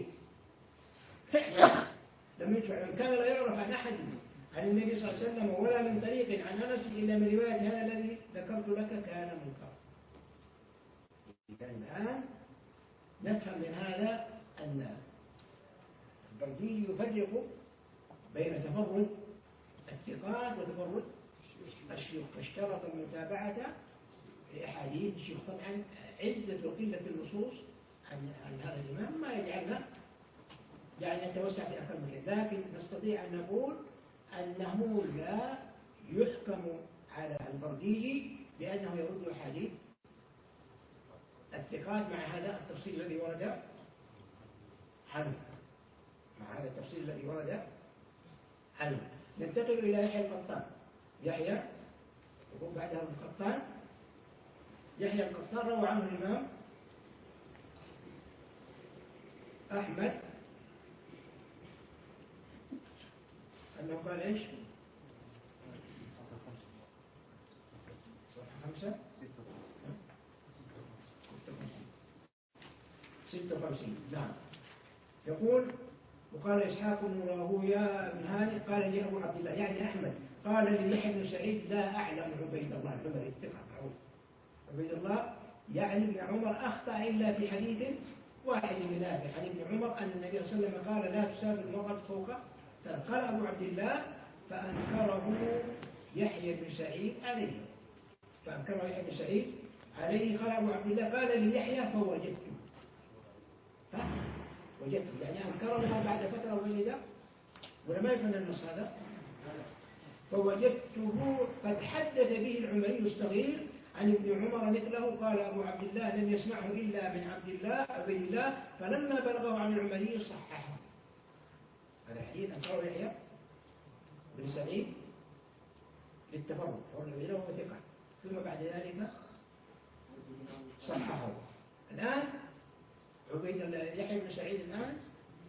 لم يدفع. إن كان لا يعرف عن أحد عن النبي صلى الله عليه وسلم ولا من طريق عن أنس إلا من رواية هذا الذي ذكرت لك كان منكرا. الآن نفهم من هذا أن البردي يفرق بين تفرد الثقات وتفرد الشيوخ، فاشترط المتابعة لأحاديث الشيوخ. طبعا عزة وقلة النصوص عن هذا الإمام ما يجعلنا يعني نتوسع في أكثر من كده، لكن نستطيع أن نقول أنه لا يحكم على البردي بأنه يرد أحاديث الثقات مع هذا التفصيل الذي ورد عنه، مع هذا التفصيل الذي ورد عنه. ننتقل إلى يحيى القطان. يحيى يقول بعده القطان. يحيى القطان روى عنه الإمام أحمد أنه قال إيش؟ صفحة 56. نعم. يقول: وقال إسحاق بن راهويه بن هانئ قال لي أبو عبد الله يعني أحمد قال لي يحيى بن سعيد: لا أعلم عبيد الله العمري الثقة عبيد الله يعني ابن عمر أخطأ إلا في حديث واحد من نافع عن ابن عمر أن النبي صلى الله عليه وسلم قال: لا تسافر المرأة فوق ثلاث. قال أبو عبد الله: فأنكره يحيى بن سعيد عليه. فأنكره يحيى بن سعيد عليه. قال أبو عبد الله: قال لي يحيى فوجدته. وجدته يعني أنكره بعد فترة ولد ولما يفهم النص هذا. فوجدته قد حدث به العمري الصغير عن ابن عمر مثله. قال أبو عبد الله: لم يسمعه إلا من عبيد الله، فلما بلغه عن العمري صححه. هذا الحديث أنكره يحيى بن سعيد للتفرد والعبيد وهو ثقة، ثم بعد ذلك صححه. الآن يحيى بن سعيد الآن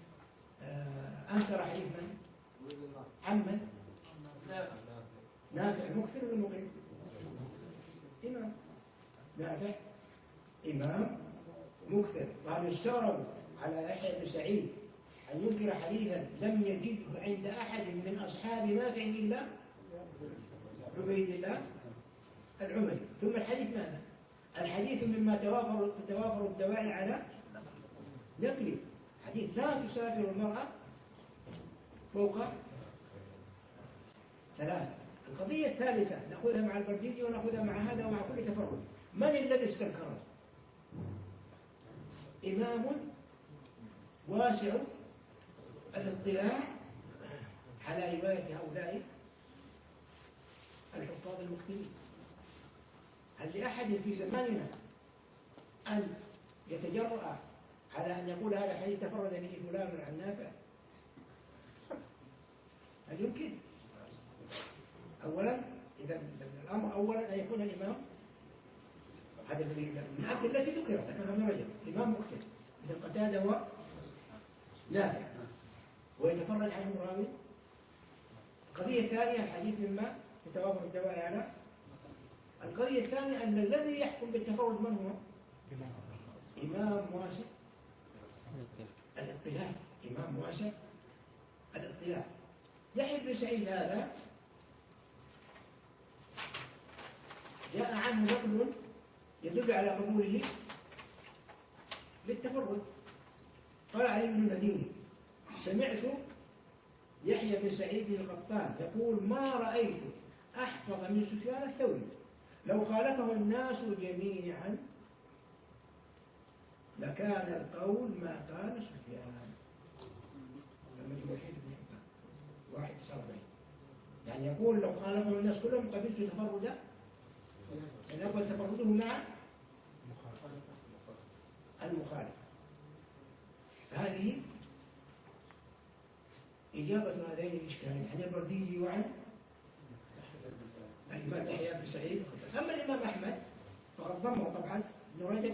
أنكر حديث من؟ عمن؟ نافع المكثر والمقيم. إمام نافع إمام مكثر. وهل يستغرب على يحيى بن سعيد أن ينكر حديثا لم يجده عند أحد من أصحاب نافع إلا عبيد الله العمري. ثم الحديث ماذا؟ الحديث مما تتوافر الدواعي على نقله. حديث لا تسافر المرأة فوق ثلاثة. القضية الثالثة نأخذها مع البردي ونأخذها مع هذا ومع كل تفرد. من الذي استنكره؟ إمام واسع الاطلاع على رواية هؤلاء الحفاظ المكثرين. هل لأحد في زماننا أن يتجرأ على أن يقول هذا الحديث تفرد به فلان عن نافع؟ هل يمكن؟ أولا إذا الأمر أولا أن يكون الإمام هذا الذي من الأمثلة التي ذكرت ذكرها ابن رجب إمام مختلف مثل قتادة ونافع ويتفرد عنه راوي. القضية الثانية الحديث مما يتوافر الدواء على. القضية الثانية أن الذي يحكم بالتفرد من هو؟ إمام واسع الاطلاع، إمام واسع الاطلاع. يحيى بن سعيد هذا جاء عنه نقل يدل على قبوله للتفرد. قال علي بن المديني سمعت يحيى بن سعيد القطان يقول ما رأيت أحفظ من سفيان الثوري لو خالفه الناس جميعا لكان القول ما قال سفيان. لما الوحيد بن حبان 41 يعني يقول لو خالفه الناس كلهم قبلت تفردا يعني أقبل تفرده مع المخالف. هذه إجابة هذين الإشكالين عن البرديجي وعن الإمام يحيى بن سعيد. أما الإمام أحمد فقد ضمه طبعا ابن رجب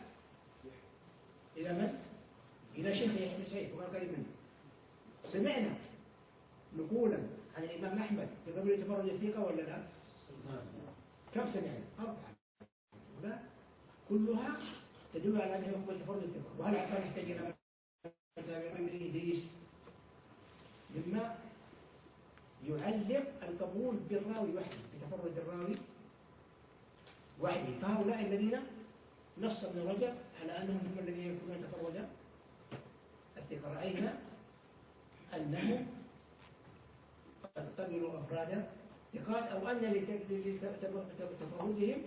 إلى من؟ إلى شيخ يحيى بن سعيد وما قريب منه. سمعنا نقولا عن الإمام أحمد في قبل تفرد الثقة ولا لا؟ كم سمعنا؟ 4 لا كلها تدل على أنه يقبل تفرد الثقة. وهل عفان يحتاج إلى من إدريس مما يعلق القبول بالراوي وحده بتفرد الراوي وحده. فهؤلاء الذين نص ابن رجب على أنهم هم الذين يكونون تفرد الثقة رأينا أنهم قد قبلوا أفراد ثقات أو أن لتفردهم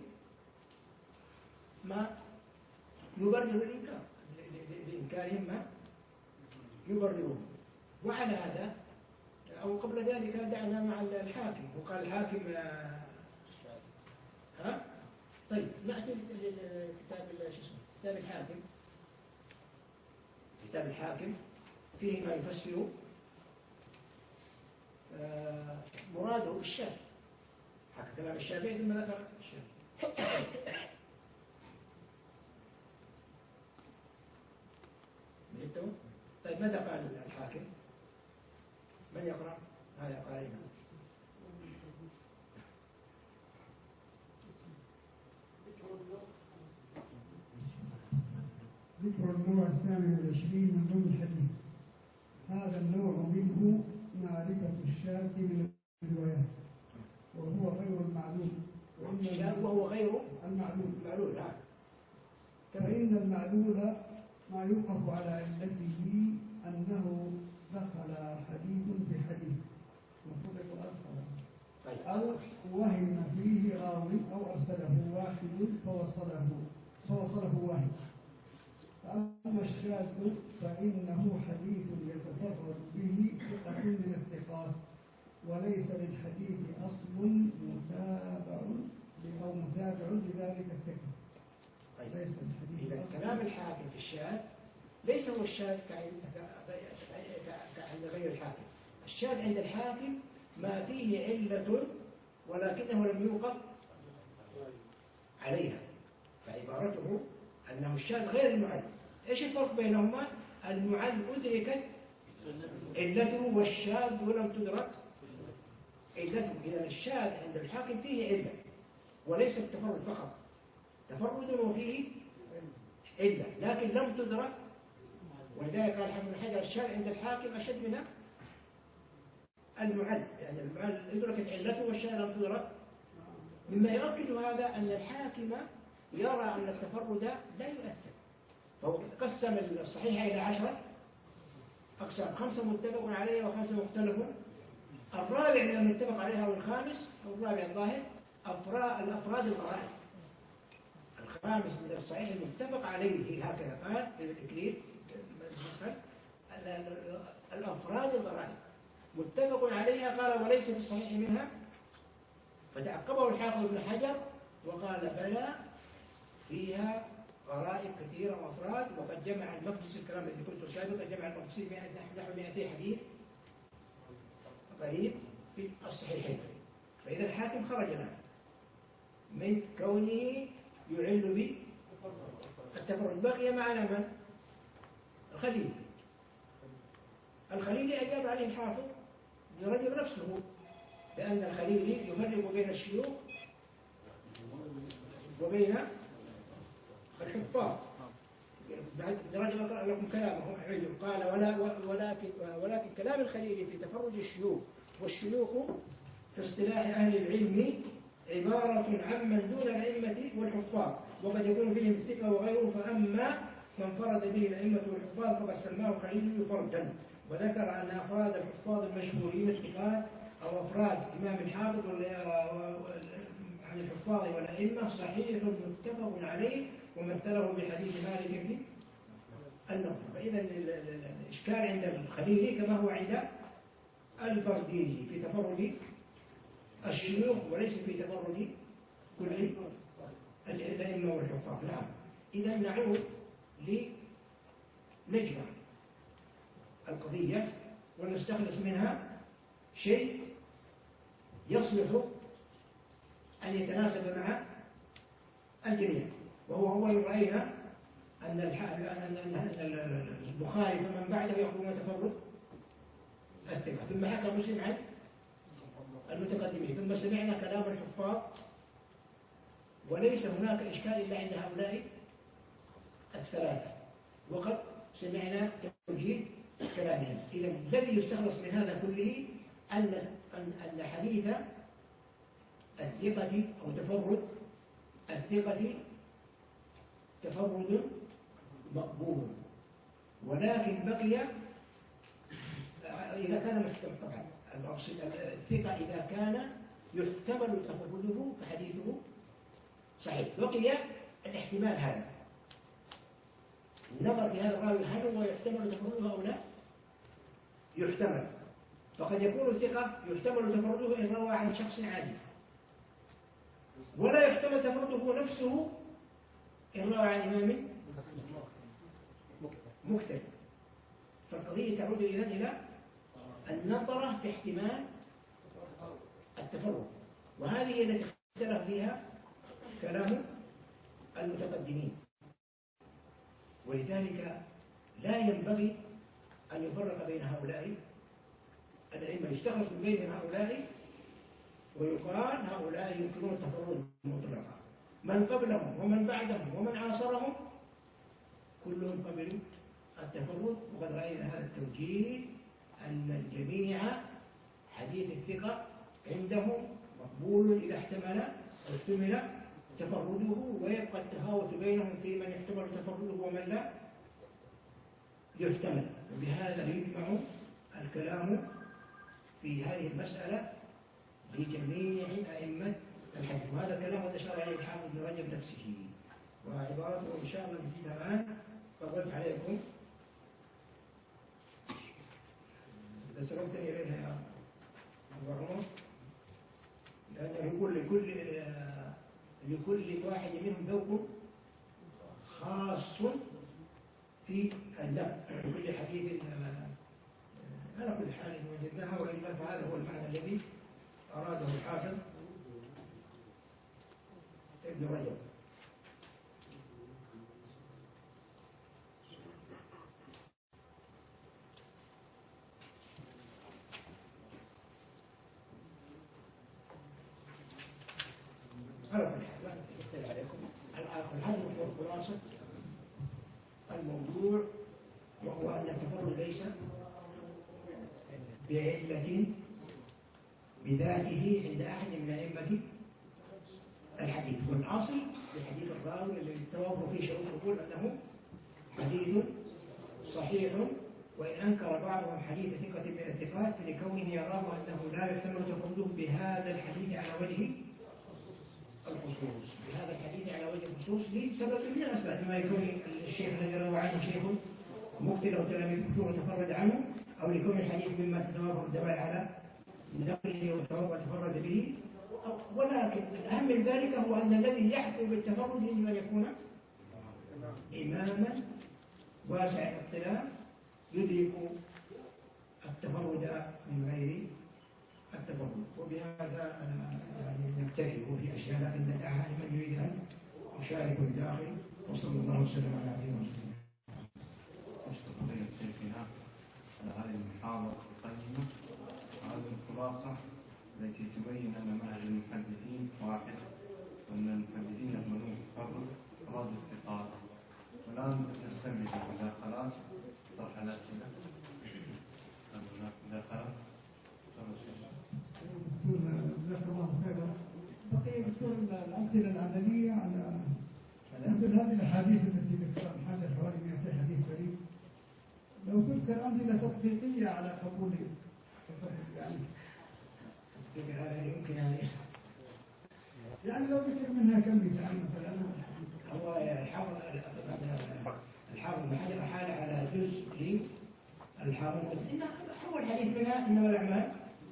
ما يبرر الإنكار لإنكارهم ما يبررون. وعلى هذا أو قبل ذلك دعنا مع الحاكم وقال الحاكم ها طيب نأتي لكتاب كتاب الحاكم. كتاب الحاكم فيه ما يفسر مراده الشافعي حكى كلام الشافعي ثم ذكر الشافعي. طيب ماذا قال الحاكم؟ من يقرأ؟ هذا قال ذكر النوع 28 من ضمن الحديث. هذا النوع منه معرفة الشاذ من الروايات وهو غير المعلوم. وهو غير المعلول فإن المعلول ما يوقف على علته أنه دخل حديث بحديث وطلق أدخل أو وهم فيه راو أو أرسله واحد فوصله واحد. فأما الشاذ فإنه حديث يتفرد به ثقة من الثقات وليس للحديث أصل متابع لذلك الثقة. طيب إذا كلام الحاكم في الشاذ ليس هو الشاذ كعند غير الحاكم. الشاذ عند الحاكم ما فيه علة ولكنه لم يوقف عليها. فعبارته أنه الشاذ غير المعل. إيش الفرق بينهما؟ المعل أدركت علته والشاذ ولم تدرك علته. إذا الشاذ عند الحاكم فيه علة وليس التفرد فقط، تفرد وفيه علة لكن لم تدرك. ولذلك قال حافظ بن حجر الشاذ عند الحاكم أشد من المعل، يعني المعل أدركت علته والشاذ لم تدرك. مما يؤكد هذا أن الحاكم يرى أن التفرد لا يؤثر، فهو قسم الصحيح إلى 10 أقسام، 5 متفق عليه و5 مختلف. الرابع من المتفق عليها والخامس أو الرابع الظاهر الأفراد الغرائب. الخامس من الصحيح المتفق عليه هكذا قال للتكليف الأفراد الغرائب متفق عليها قال وليس في الصحيح منها. فتعقبه الحافظ ابن حجر وقال بلى فيها غرائب كثيرة وأفراد، وقد جمع المقدسي الكلام الذي قلته سابقا، جمع المقدسي نحو 200 حديث قريب في الصحيحين. فإذا الحاكم خرج من كونه يعل بالتفرد. بقي معنا من؟ الخليل. الخليلي أجاب عليه الحافظ ابن رجب نفسه، لأن الخليلي يفرق بين الشيوخ وبين الحفاظ. ابن رجب أقرأ لكم كلامه قال ولكن كلام الخليلي في تفرد الشيوخ، والشيوخ في اصطلاح أهل العلم عبارة عمن دون الأئمة والحفاظ، وقد يكون فيهم الثقة وغيره، فأما من فرد به الأئمة والحفاظ فقد سماه الخليلي فردا. وذكر أن أفراد الحفاظ المشهورين الثقات أو أفراد إمام الحافظ عن الحفاظ والأئمة صحيح متفق عليه، ومثله بحديث مالك في النظر. فإذا الإشكال عند الخليلي كما هو عند البرديجي في تفرد الشيوخ، وليس في تفرد كل الأئمة والحفاظ. نعم. إذا نعود لنجمع القضية ونستخلص منها شيء يصلح أن يتناسب مع الجميع، وهو رأينا أن البخاري ومن بعده يقولون تفرد الثقة، ثم حكى مسلم عن المتقدمين، ثم سمعنا كلام الحفاظ، وليس هناك إشكال إلا عند هؤلاء الثلاثة، وقد سمعنا توجيه كلامهم. إذا الذي يستخلص من هذا كله أن حديث الثقة أو تفرد الثقة تفرد مقبول، ولكن بقي إذا كان محتمل. طبعا الثقة إذا كان يحتمل تفرده فحديثه صحيح. بقي الاحتمال هذا، النظر في هذا الراوي هل هو يحتمل تفرده أو لا؟ يحتمل. فقد يكون الثقة يحتمل تفرده إن روى عن شخص عادي، ولا يحتمل تفرده نفسه إن روى عن إمام مكتب. فالقضية تعود إلى النظرة في احتمال التفرد، وهذه التي اختلف فيها كلام المتقدمين. ولذلك لا ينبغي أن يفرق بين هؤلاء الأئمة، يستخلص من بين هؤلاء ويقال هؤلاء يمكنون التفرد مطلقا. من قبلهم ومن بعدهم ومن عاصرهم كلهم قبلوا التفرد، وقد رأينا هذا التوجيه أن الجميع حديث الثقة عندهم مقبول إذا احتمل تفرده، ويبقى التفاوت بينهم في من يحتمل تفرده ومن لا يحتمل. وبهذا يجمع الكلام في هذه المسألة لجميع أئمة الحديث، وهذا الكلام قد أشار عليه الحافظ ابن رجب نفسه، وعبارته إن شاء الله نجدها الآن. طولت عليكم، إذا سبقتني إليها يا أبو عمر، لأنه يقول لكل واحد منهم ذوق خاص في اللفظ كل حديث. على كل حال إن وجدناها، وإلا فهذا هو المعنى الذي أراده الحافظ ابن رجب. على كل حال لا نتكلم عليكم. الحديث هو خلاصة الموضوع، وهو أن التفرد ليس بعلة بذاته عند أحد من أئمة الحديث، والأصل في حديث الراوي الذي توافر فيه شروط القبول أنه حديث صحيح، وإن أنكر بعضهم حديث ثقة من الثقات فلكونه يراه أنه لا يحتمل تفرده بهذا الحديث على وجه الخصوص، بهذا الحديث على وجه الخصوص لسبب من الأسباب، بما يكون الشيخ الذي روى عنه شيخ مكثر أو تلاميذ كثير تفرد عنه، أو لكون الحديث مما تتوافر الدواعي على نقله وتفرد به. ولكن الأهم من ذلك هو أن الذي يحكم بالتفرد يجب أن يكون إماما واسع الاطلاع يدرك التفرد من غير التفرد. وبهذا يعني نكتفي في أشياء، لكن ندعها لمن يريد أن يشارك الداخل. وصلى الله وسلم على نبينا محمد. أشكر فضيلة شيخنا على هذه المحاضرة القيمة وهذه الخلاصة التي تبين أن منهج المحدثين واحد، وأن المحدثين يقبلون التفرد فراد الاتصال. والآن نستمر في المداخلات طرح الأسئلة. مداخلات جزاك الله خيرا. بقي دكتور الأمثلة العملية على مثل هذه الأحاديث التي ذكرها حاجة حوالي 200 حديث قريب، لو تذكر أمثلة تطبيقية على قبول يمكن يعني لو ذكر منها كم مثال مثلا. هو الحافظ بن حجر حال على جزء للحافظ، إن أول حديث منها إنما الأعمال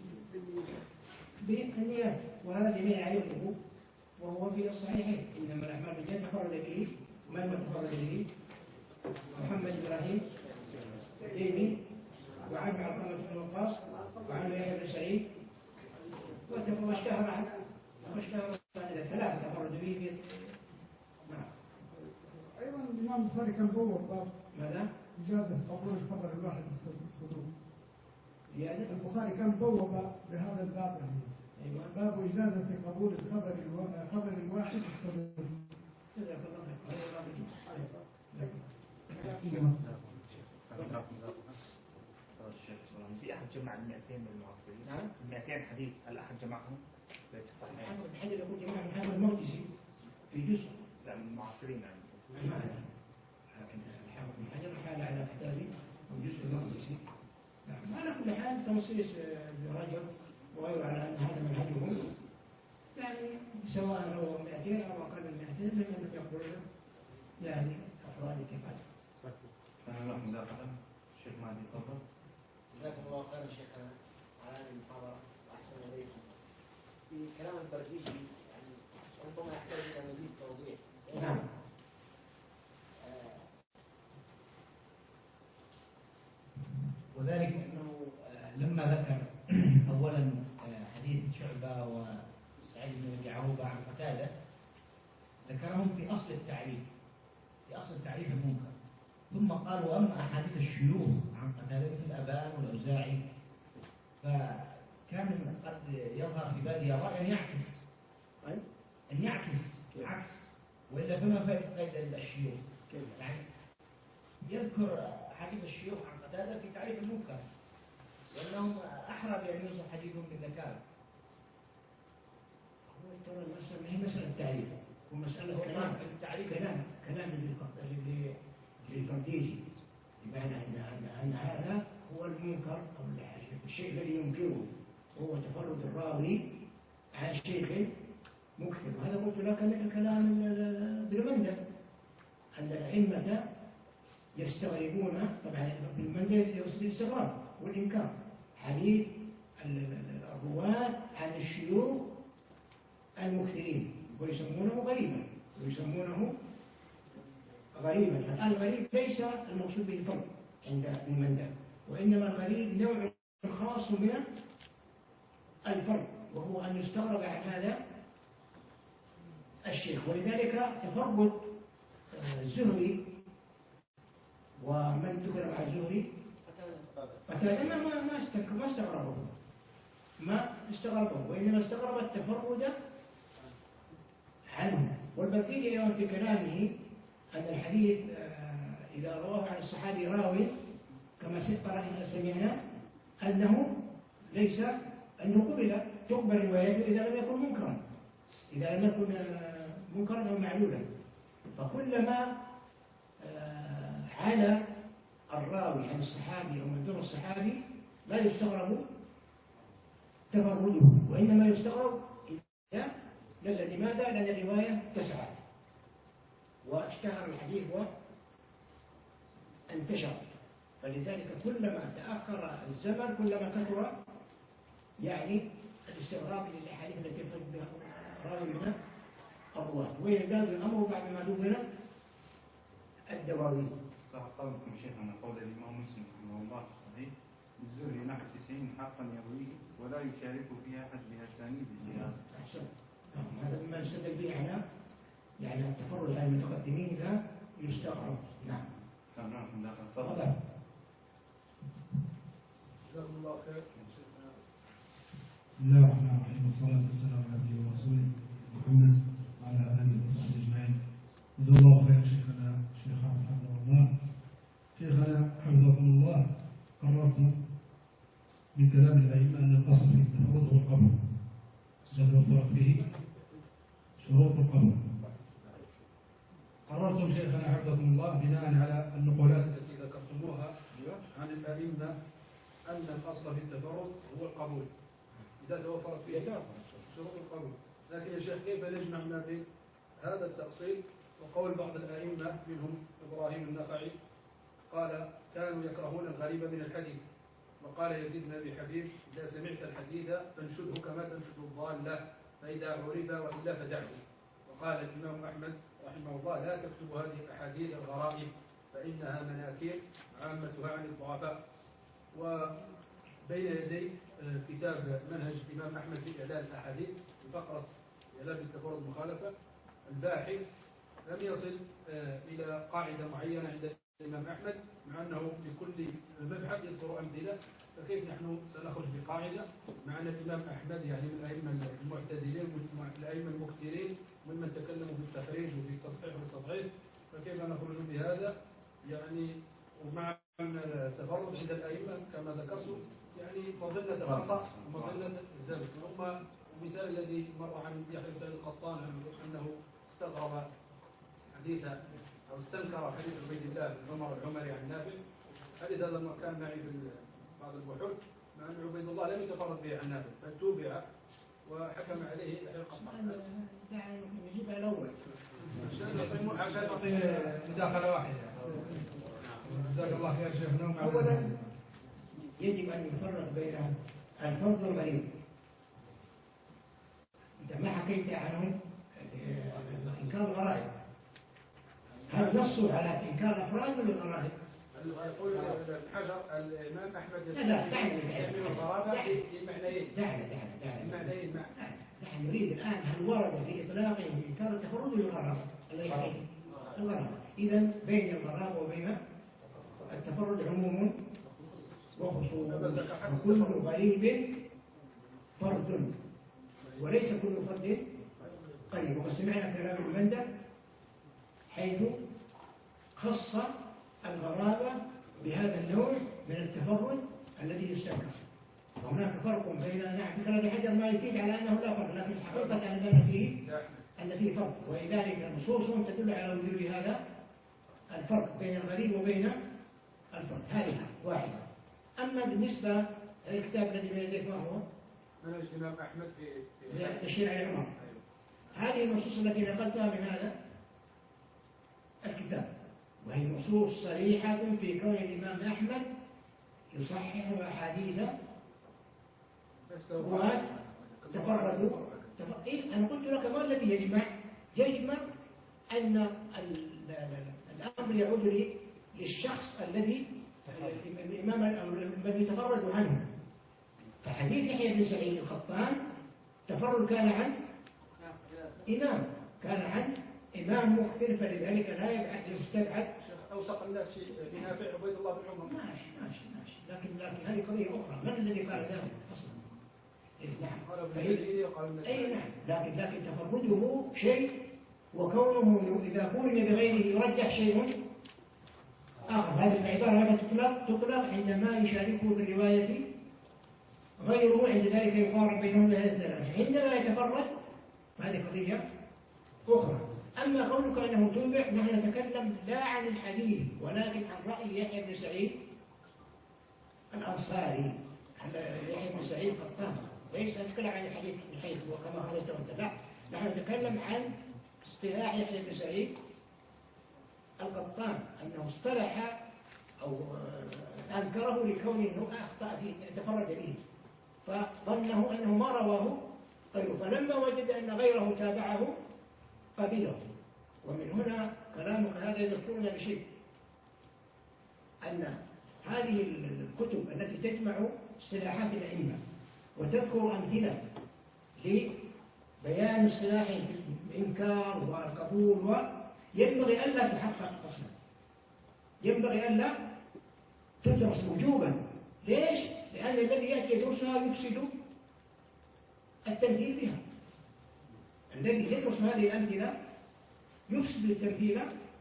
بالنيات، وهذا جميع يعرفه وهو في الصحيحين. إنما الأعمال بالنيات تفرد به من تفرد به محمد إبراهيم الديني، وعن علقمة بن وقاص، وعن يحيى بن سعيد، واشتهر ثلاثة تفرد به. أيضا الإمام البخاري كان بوب باب ماذا؟ إجازة قبول الخبر الواحد الصدوق. زيادة البخاري كان بوب بهذا الباب يعني. أيوة. باب إجازة قبول خبر الواحد الصدوق. جزاك الله في أحد جمع 200 من المعاصرين؟ نعم. 200 حديث، هل أحد جمعهم؟ الحافظ بن حجر يقول جماعة من هذا المقدسي في جزء. لا، من المعاصرين يعني. لكن الحافظ بن حجر حال على كتابه وجزء المقدسي. نعم. على كل حال تنصيص ابن رجب وغيره على أن هذا منهجهم، يعني سواء هو 200 أو أقل من 200 لم يقول يعني أفراد كفاية. أنا له مداخلة. الشيخ مهدي تفضل. جزاكم الله خيرا شيخنا على هذه المحاضرة وأحسن إليكم. في كلام البرجيجي يعني ربما يحتاج إلى مزيد توضيح. نعم. وذلك أنه لما ذكر أولا حديث شعبة وسعيد بن أبي عروبة عن قتادة، ذكرهم في أصل التعريف، في أصل التعريف المنكر، ثم قال وأما أحاديث الشيوخ عن قتادة مثل أبان والأوزاعي، فكان قد يظهر في بالي رأي أن يعكس العكس، وإلا فما فائدة قيد الشيوخ؟ يعني يذكر حديث الشيوخ عن قتادة في تعريف المنكر، لأنهم أحرى بأن يوصف حديثهم بالذكاء. هو ترى المسألة هي مسألة تعريف، ومسألة كلام التعريف كلام للفرديجي، بمعنى أن هذا هو المنكر أو الشيء الذي ينكره هو تفرد الراوي عن شيخ مكثر. وهذا قلت لك مثل كلام ابن مندى أن الأئمة يستغربون، طبعا ابن مندى يقصد الاستغراب والإنكار حديث الرواة عن الشيوخ المكثرين، ويسمونه غريبا. الآن الغريب ليس المقصود به الفرد عند ابن مندى، وإنما الغريب نوع خاص من الفرد، وهو أن يستغرب عن هذا الشيخ. ولذلك تفرد الزهري ومن ذكر مع الزهري قتادة ما استغربه، وإنما استغرب التفرد عنه. والبقية أيضا في كلامه أن الحديث إذا رواه عن الصحابي راوي كما سمعنا أنه ليس أنه تقبل روايته إذا لم يكن منكرا، إذا لم يكن منكرا أو معلولا. فكلما على الراوي عن الصحابي أو من دون الصحابي لا يستغرب تفرده، وإنما يستغرب إذا نزل. لماذا؟ لأن الرواية تسعى واشتهر الحديث وانتشر، فلذلك كلما تأخر الزمن كلما كثر يعني الاستغراب للأحاديث التي يفرد بها راوي من الرواة. ويزداد الأمر بعد ما دون الدواوين. قولكم شيخنا قول الإمام مسلم رحمه الله في الصحيح: الزهري نحو 90 حقا يرويه ولا يشارك فيها أحد بأسانيد الجهاد. أحسن. هذا مما نستدل به على يعني التفرد على المتقدمين لا يستغرب. نعم. نعم. تفضل. جزاكم الله خير. بسم الله الرحمن الرحيم، والصلاة والسلام على نبينا ورسوله محمد وعلى آله وصحبه أجمعين. جزا الله خير شيخنا الشيخ عبد حفظه الله. شيخنا حفظكم الله، قررتم من كلام الأئمة أن الأصل في التفرد هو القبول، الذي وفرت فيه شروط القبول. قررتم شيخنا حفظكم الله بناء على النقولات التي ذكرتموها عن الأئمة أن الأصل في التفرد هو القبول إذا توفرت فيه شروط القبول. لكن يا شيخ كيف نجمع ما بين هذا التأصيل وقول بعض الأئمة منهم إبراهيم النخعي قال: كانوا يكرهون الغريب من الحديث، وقال يزيد بن أبي حبيب: إذا سمعت الحديث فانشده كما تنشد الضالة، فإذا عرف وإلا فدعه. وقال الإمام أحمد رحمه الله: لا تكتب هذه الأحاديث الغرائب فإنها مناكير عامتها عن الضعفاء. وبين يدي كتاب منهج الإمام أحمد في إعلان الأحاديث الفقرة إعلان بالتفرد المخالفة، الباحث لم يصل إلى قاعدة معينة عند الإمام أحمد، مع أنه لكل مبحث يذكر أمثلة. فكيف نحن سنخرج بقاعدة مع أن الإمام أحمد يعني من الأئمة المعتدلين ومن الأئمة المكثرين ومن تكلموا في التخريج وفي التصحيح والتضعيف، فكيف نخرج بهذا يعني؟ ومع أن التفرد عند الأئمة كما ذكرت يعني مظلة الخطأ ومظلة الزلل. ثم المثال الذي مر عن يحيى سعيد القطان أنه استغرب حديث أو استنكر حديث عبيد الله بن عمر العمري عن نافع. حديث هذا ما كان معي في بعض البحوث، مع أن عبيد الله لم يتفرد به عن نافع فتوبع وحكم عليه يحيى القطان. نجيبها الأول عشان نعطي مداخلة واحدة. جزاك الله خير شيخنا. أولا يجب أن يفرق بين الفرد والغريب. أنت ما حكيت عنهم إنكار الغرائب، هل نصوا على إنكار الأفراد ولا الغرائب؟ يقول الحجر الإمام أحمد يستعمل الغرابة لمعنيين. المعنيين نحن نريد الآن هل ورد في إطلاقه إنكار التفرد ولا الغرابة؟ الغرابة. إذا بين الغرابة وبين التفرد عموم وخصوص، وكل غريب فرد وليس كل فرد قريب. وقد سمعنا كلام المندى حيث خص الغرابة بهذا النوع من التفرد الذي يستنكر. وهناك فرق بين نعم كلام الحجر ما يفيد على أنه لا فرق، لكن الحقيقة أن فيه فرق، ولذلك نصوص تدل على وجود هذا الفرق بين الغريب وبين الفرد. هذه واحدة. أما بالنسبة للكتاب الذي بين يديك ما هو؟ منهج الإمام أحمد في الشرع العمر. هذه النصوص التي نقلتها من هذا الكتاب، وهي نصوص صريحة في كون الإمام أحمد يصحح أحاديث وتفردوا. أنا قلت لك ما الذي يجمع أن الأمر يعود للشخص الذي الإمام الذي يتفرد عنه. فحديث يحيى بن سعيد القطان تفرد كان عن إمام مختلف، فلذلك لا يستبعد أوثق الناس في نافع عبيد الله بن عمر. ماشي. لكن هذه قضية أخرى. من الذي قال ذلك أصلا؟ نعم. لكن تفرده شيء، وكونه إذا قورن بغيره يرجح شيء آخر. هذه العبارة تطلق عندما يشاركه بالرواية غيره، عند ذلك يقارن بينهم بهذا الدرجة. عندما يتفرد هذه قضية أخرى. أما قولك أنه توبع، نحن نتكلم لا عن الحديث ولكن عن رأي يحيى بن سعيد الأنصاري. يحيى بن سعيد قطان ليس نتكلم عن الحديث من حيث وكما خرجته أنت، لا، نحن نتكلم عن اصطلاح يحيى بن سعيد القطان، أنه اصطلح أو أنكره لكونه أخطأ فيه تفرد به، فظنه أنه ما رواه غيره، فلما وجد أن غيره تابعه قبله. ومن هنا كلامك هذا يذكرنا بشيء، أن هذه الكتب التي تجمع اصطلاحات الأئمة وتذكر أمثلة لبيان اصطلاح الإنكار والقبول ينبغي ألا تحقق أصلا، ينبغي ألا تدرس وجوبا. ليش؟ لأن الذي يأتي يدرسها يفسد التمثيل بها. الذي يدرس هذه الأمثلة يفسد التمثيل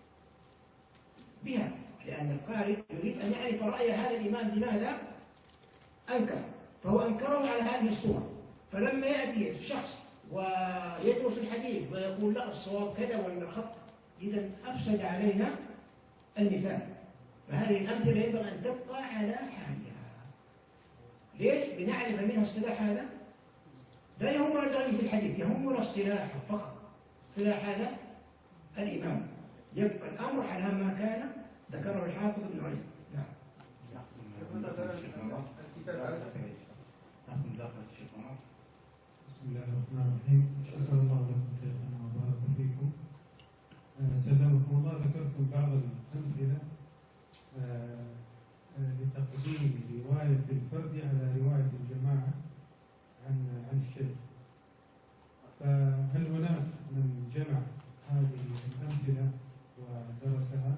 بها، لأن القارئ يريد أن يعرف رأي هذا الإمام لماذا أنكر، فهو أنكره على هذه الصورة. فلما يأتي الشخص ويدرس الحديث ويقول لا الصواب كذا ولا الخطأ، إذا أفسد علينا المثال. فهذه الأمثلة ينبغي أن تبقى على حالها. ليش؟ لنعرف منها اصطلاح هذا لا يهمنا درجة الحديث، يهمنا اصطلاحه فقط، اصطلاح هذا الإمام. يبقى الأمر على ما كان ذكره الحافظ ابن علي. نعم. بسم الله الرحمن الرحيم. شكرا الله لكم شيخنا وبارك فيكم. سلمكم الله. ذكرتم بعض الأمثلة لتقديم رواية الفرد على رواية الجماعة عن الشيخ، فهل هناك من جمع هذه الأمثلة ودرسها،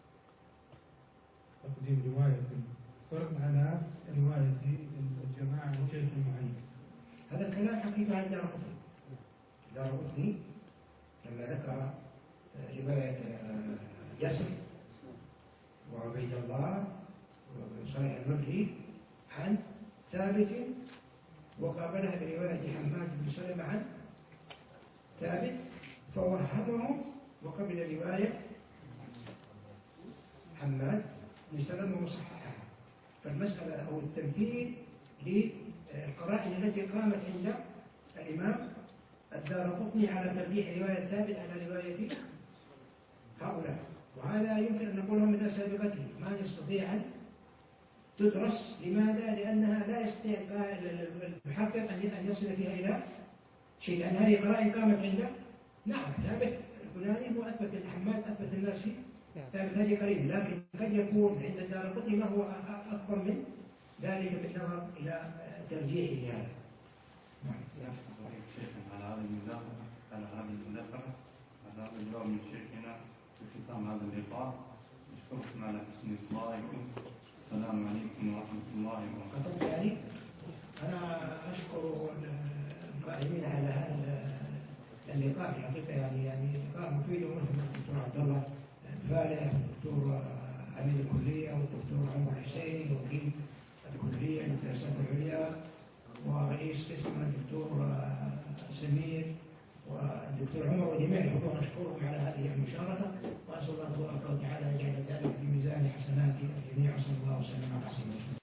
تقديم رواية الفرد على رواية الجماعة عن شيخ معين؟ هذا الكلام حقيقة عند دارقطني لما ذكر رواية ياسر وعبيد الله وصالح المكي عن ثابت، وقابلها برواية حماد بن سلمة عن ثابت، فوهمهم وقبل رواية حماد بن سلمة وصححها. فالمسألة أو التمثيل للقرائن التي قامت عند الإمام الدارقطني على ترجيح رواية ثابت على رواية هؤلاء، وهذا يمكن أن نقوله مثل سابقته ما يستطيع أن تدرس. لماذا؟ لأنها لا يستطيع المحقق أن يصل فيها إلى شيء، لأن هذه قرائن قامت عند نعم ثابت الفلاني هو أثبت الحماد أثبت الناس فيه ثابت هذه قريب، لكن قد يكون عند الدارقطني ما هو أكبر من ذلك بالنظر إلى ترجيحه هذا. شيخنا على هذه المذاكرة هذا اليوم من شيخنا في ختام هذا اللقاء، نشكركم على حسن إصغائكم. السلام عليكم ورحمة الله وبركاته. يعني أنا أشكر القائمين على هذا اللقاء في الحقيقة، يعني لقاء مفيد ومهم. الدكتور عبد الله الفالح والدكتور عميد الكلية والدكتور عمر حسين وكيل الكلية للدراسات العليا ورئيس قسم الدكتور سمير والدكتور عمر وجميع الحضور، نشكرهم على هذه المشاركة، وأسأل الله تبارك وتعالى يجعل ذلك في ميزان حسنات الجميع. صلى الله وسلم على سيدنا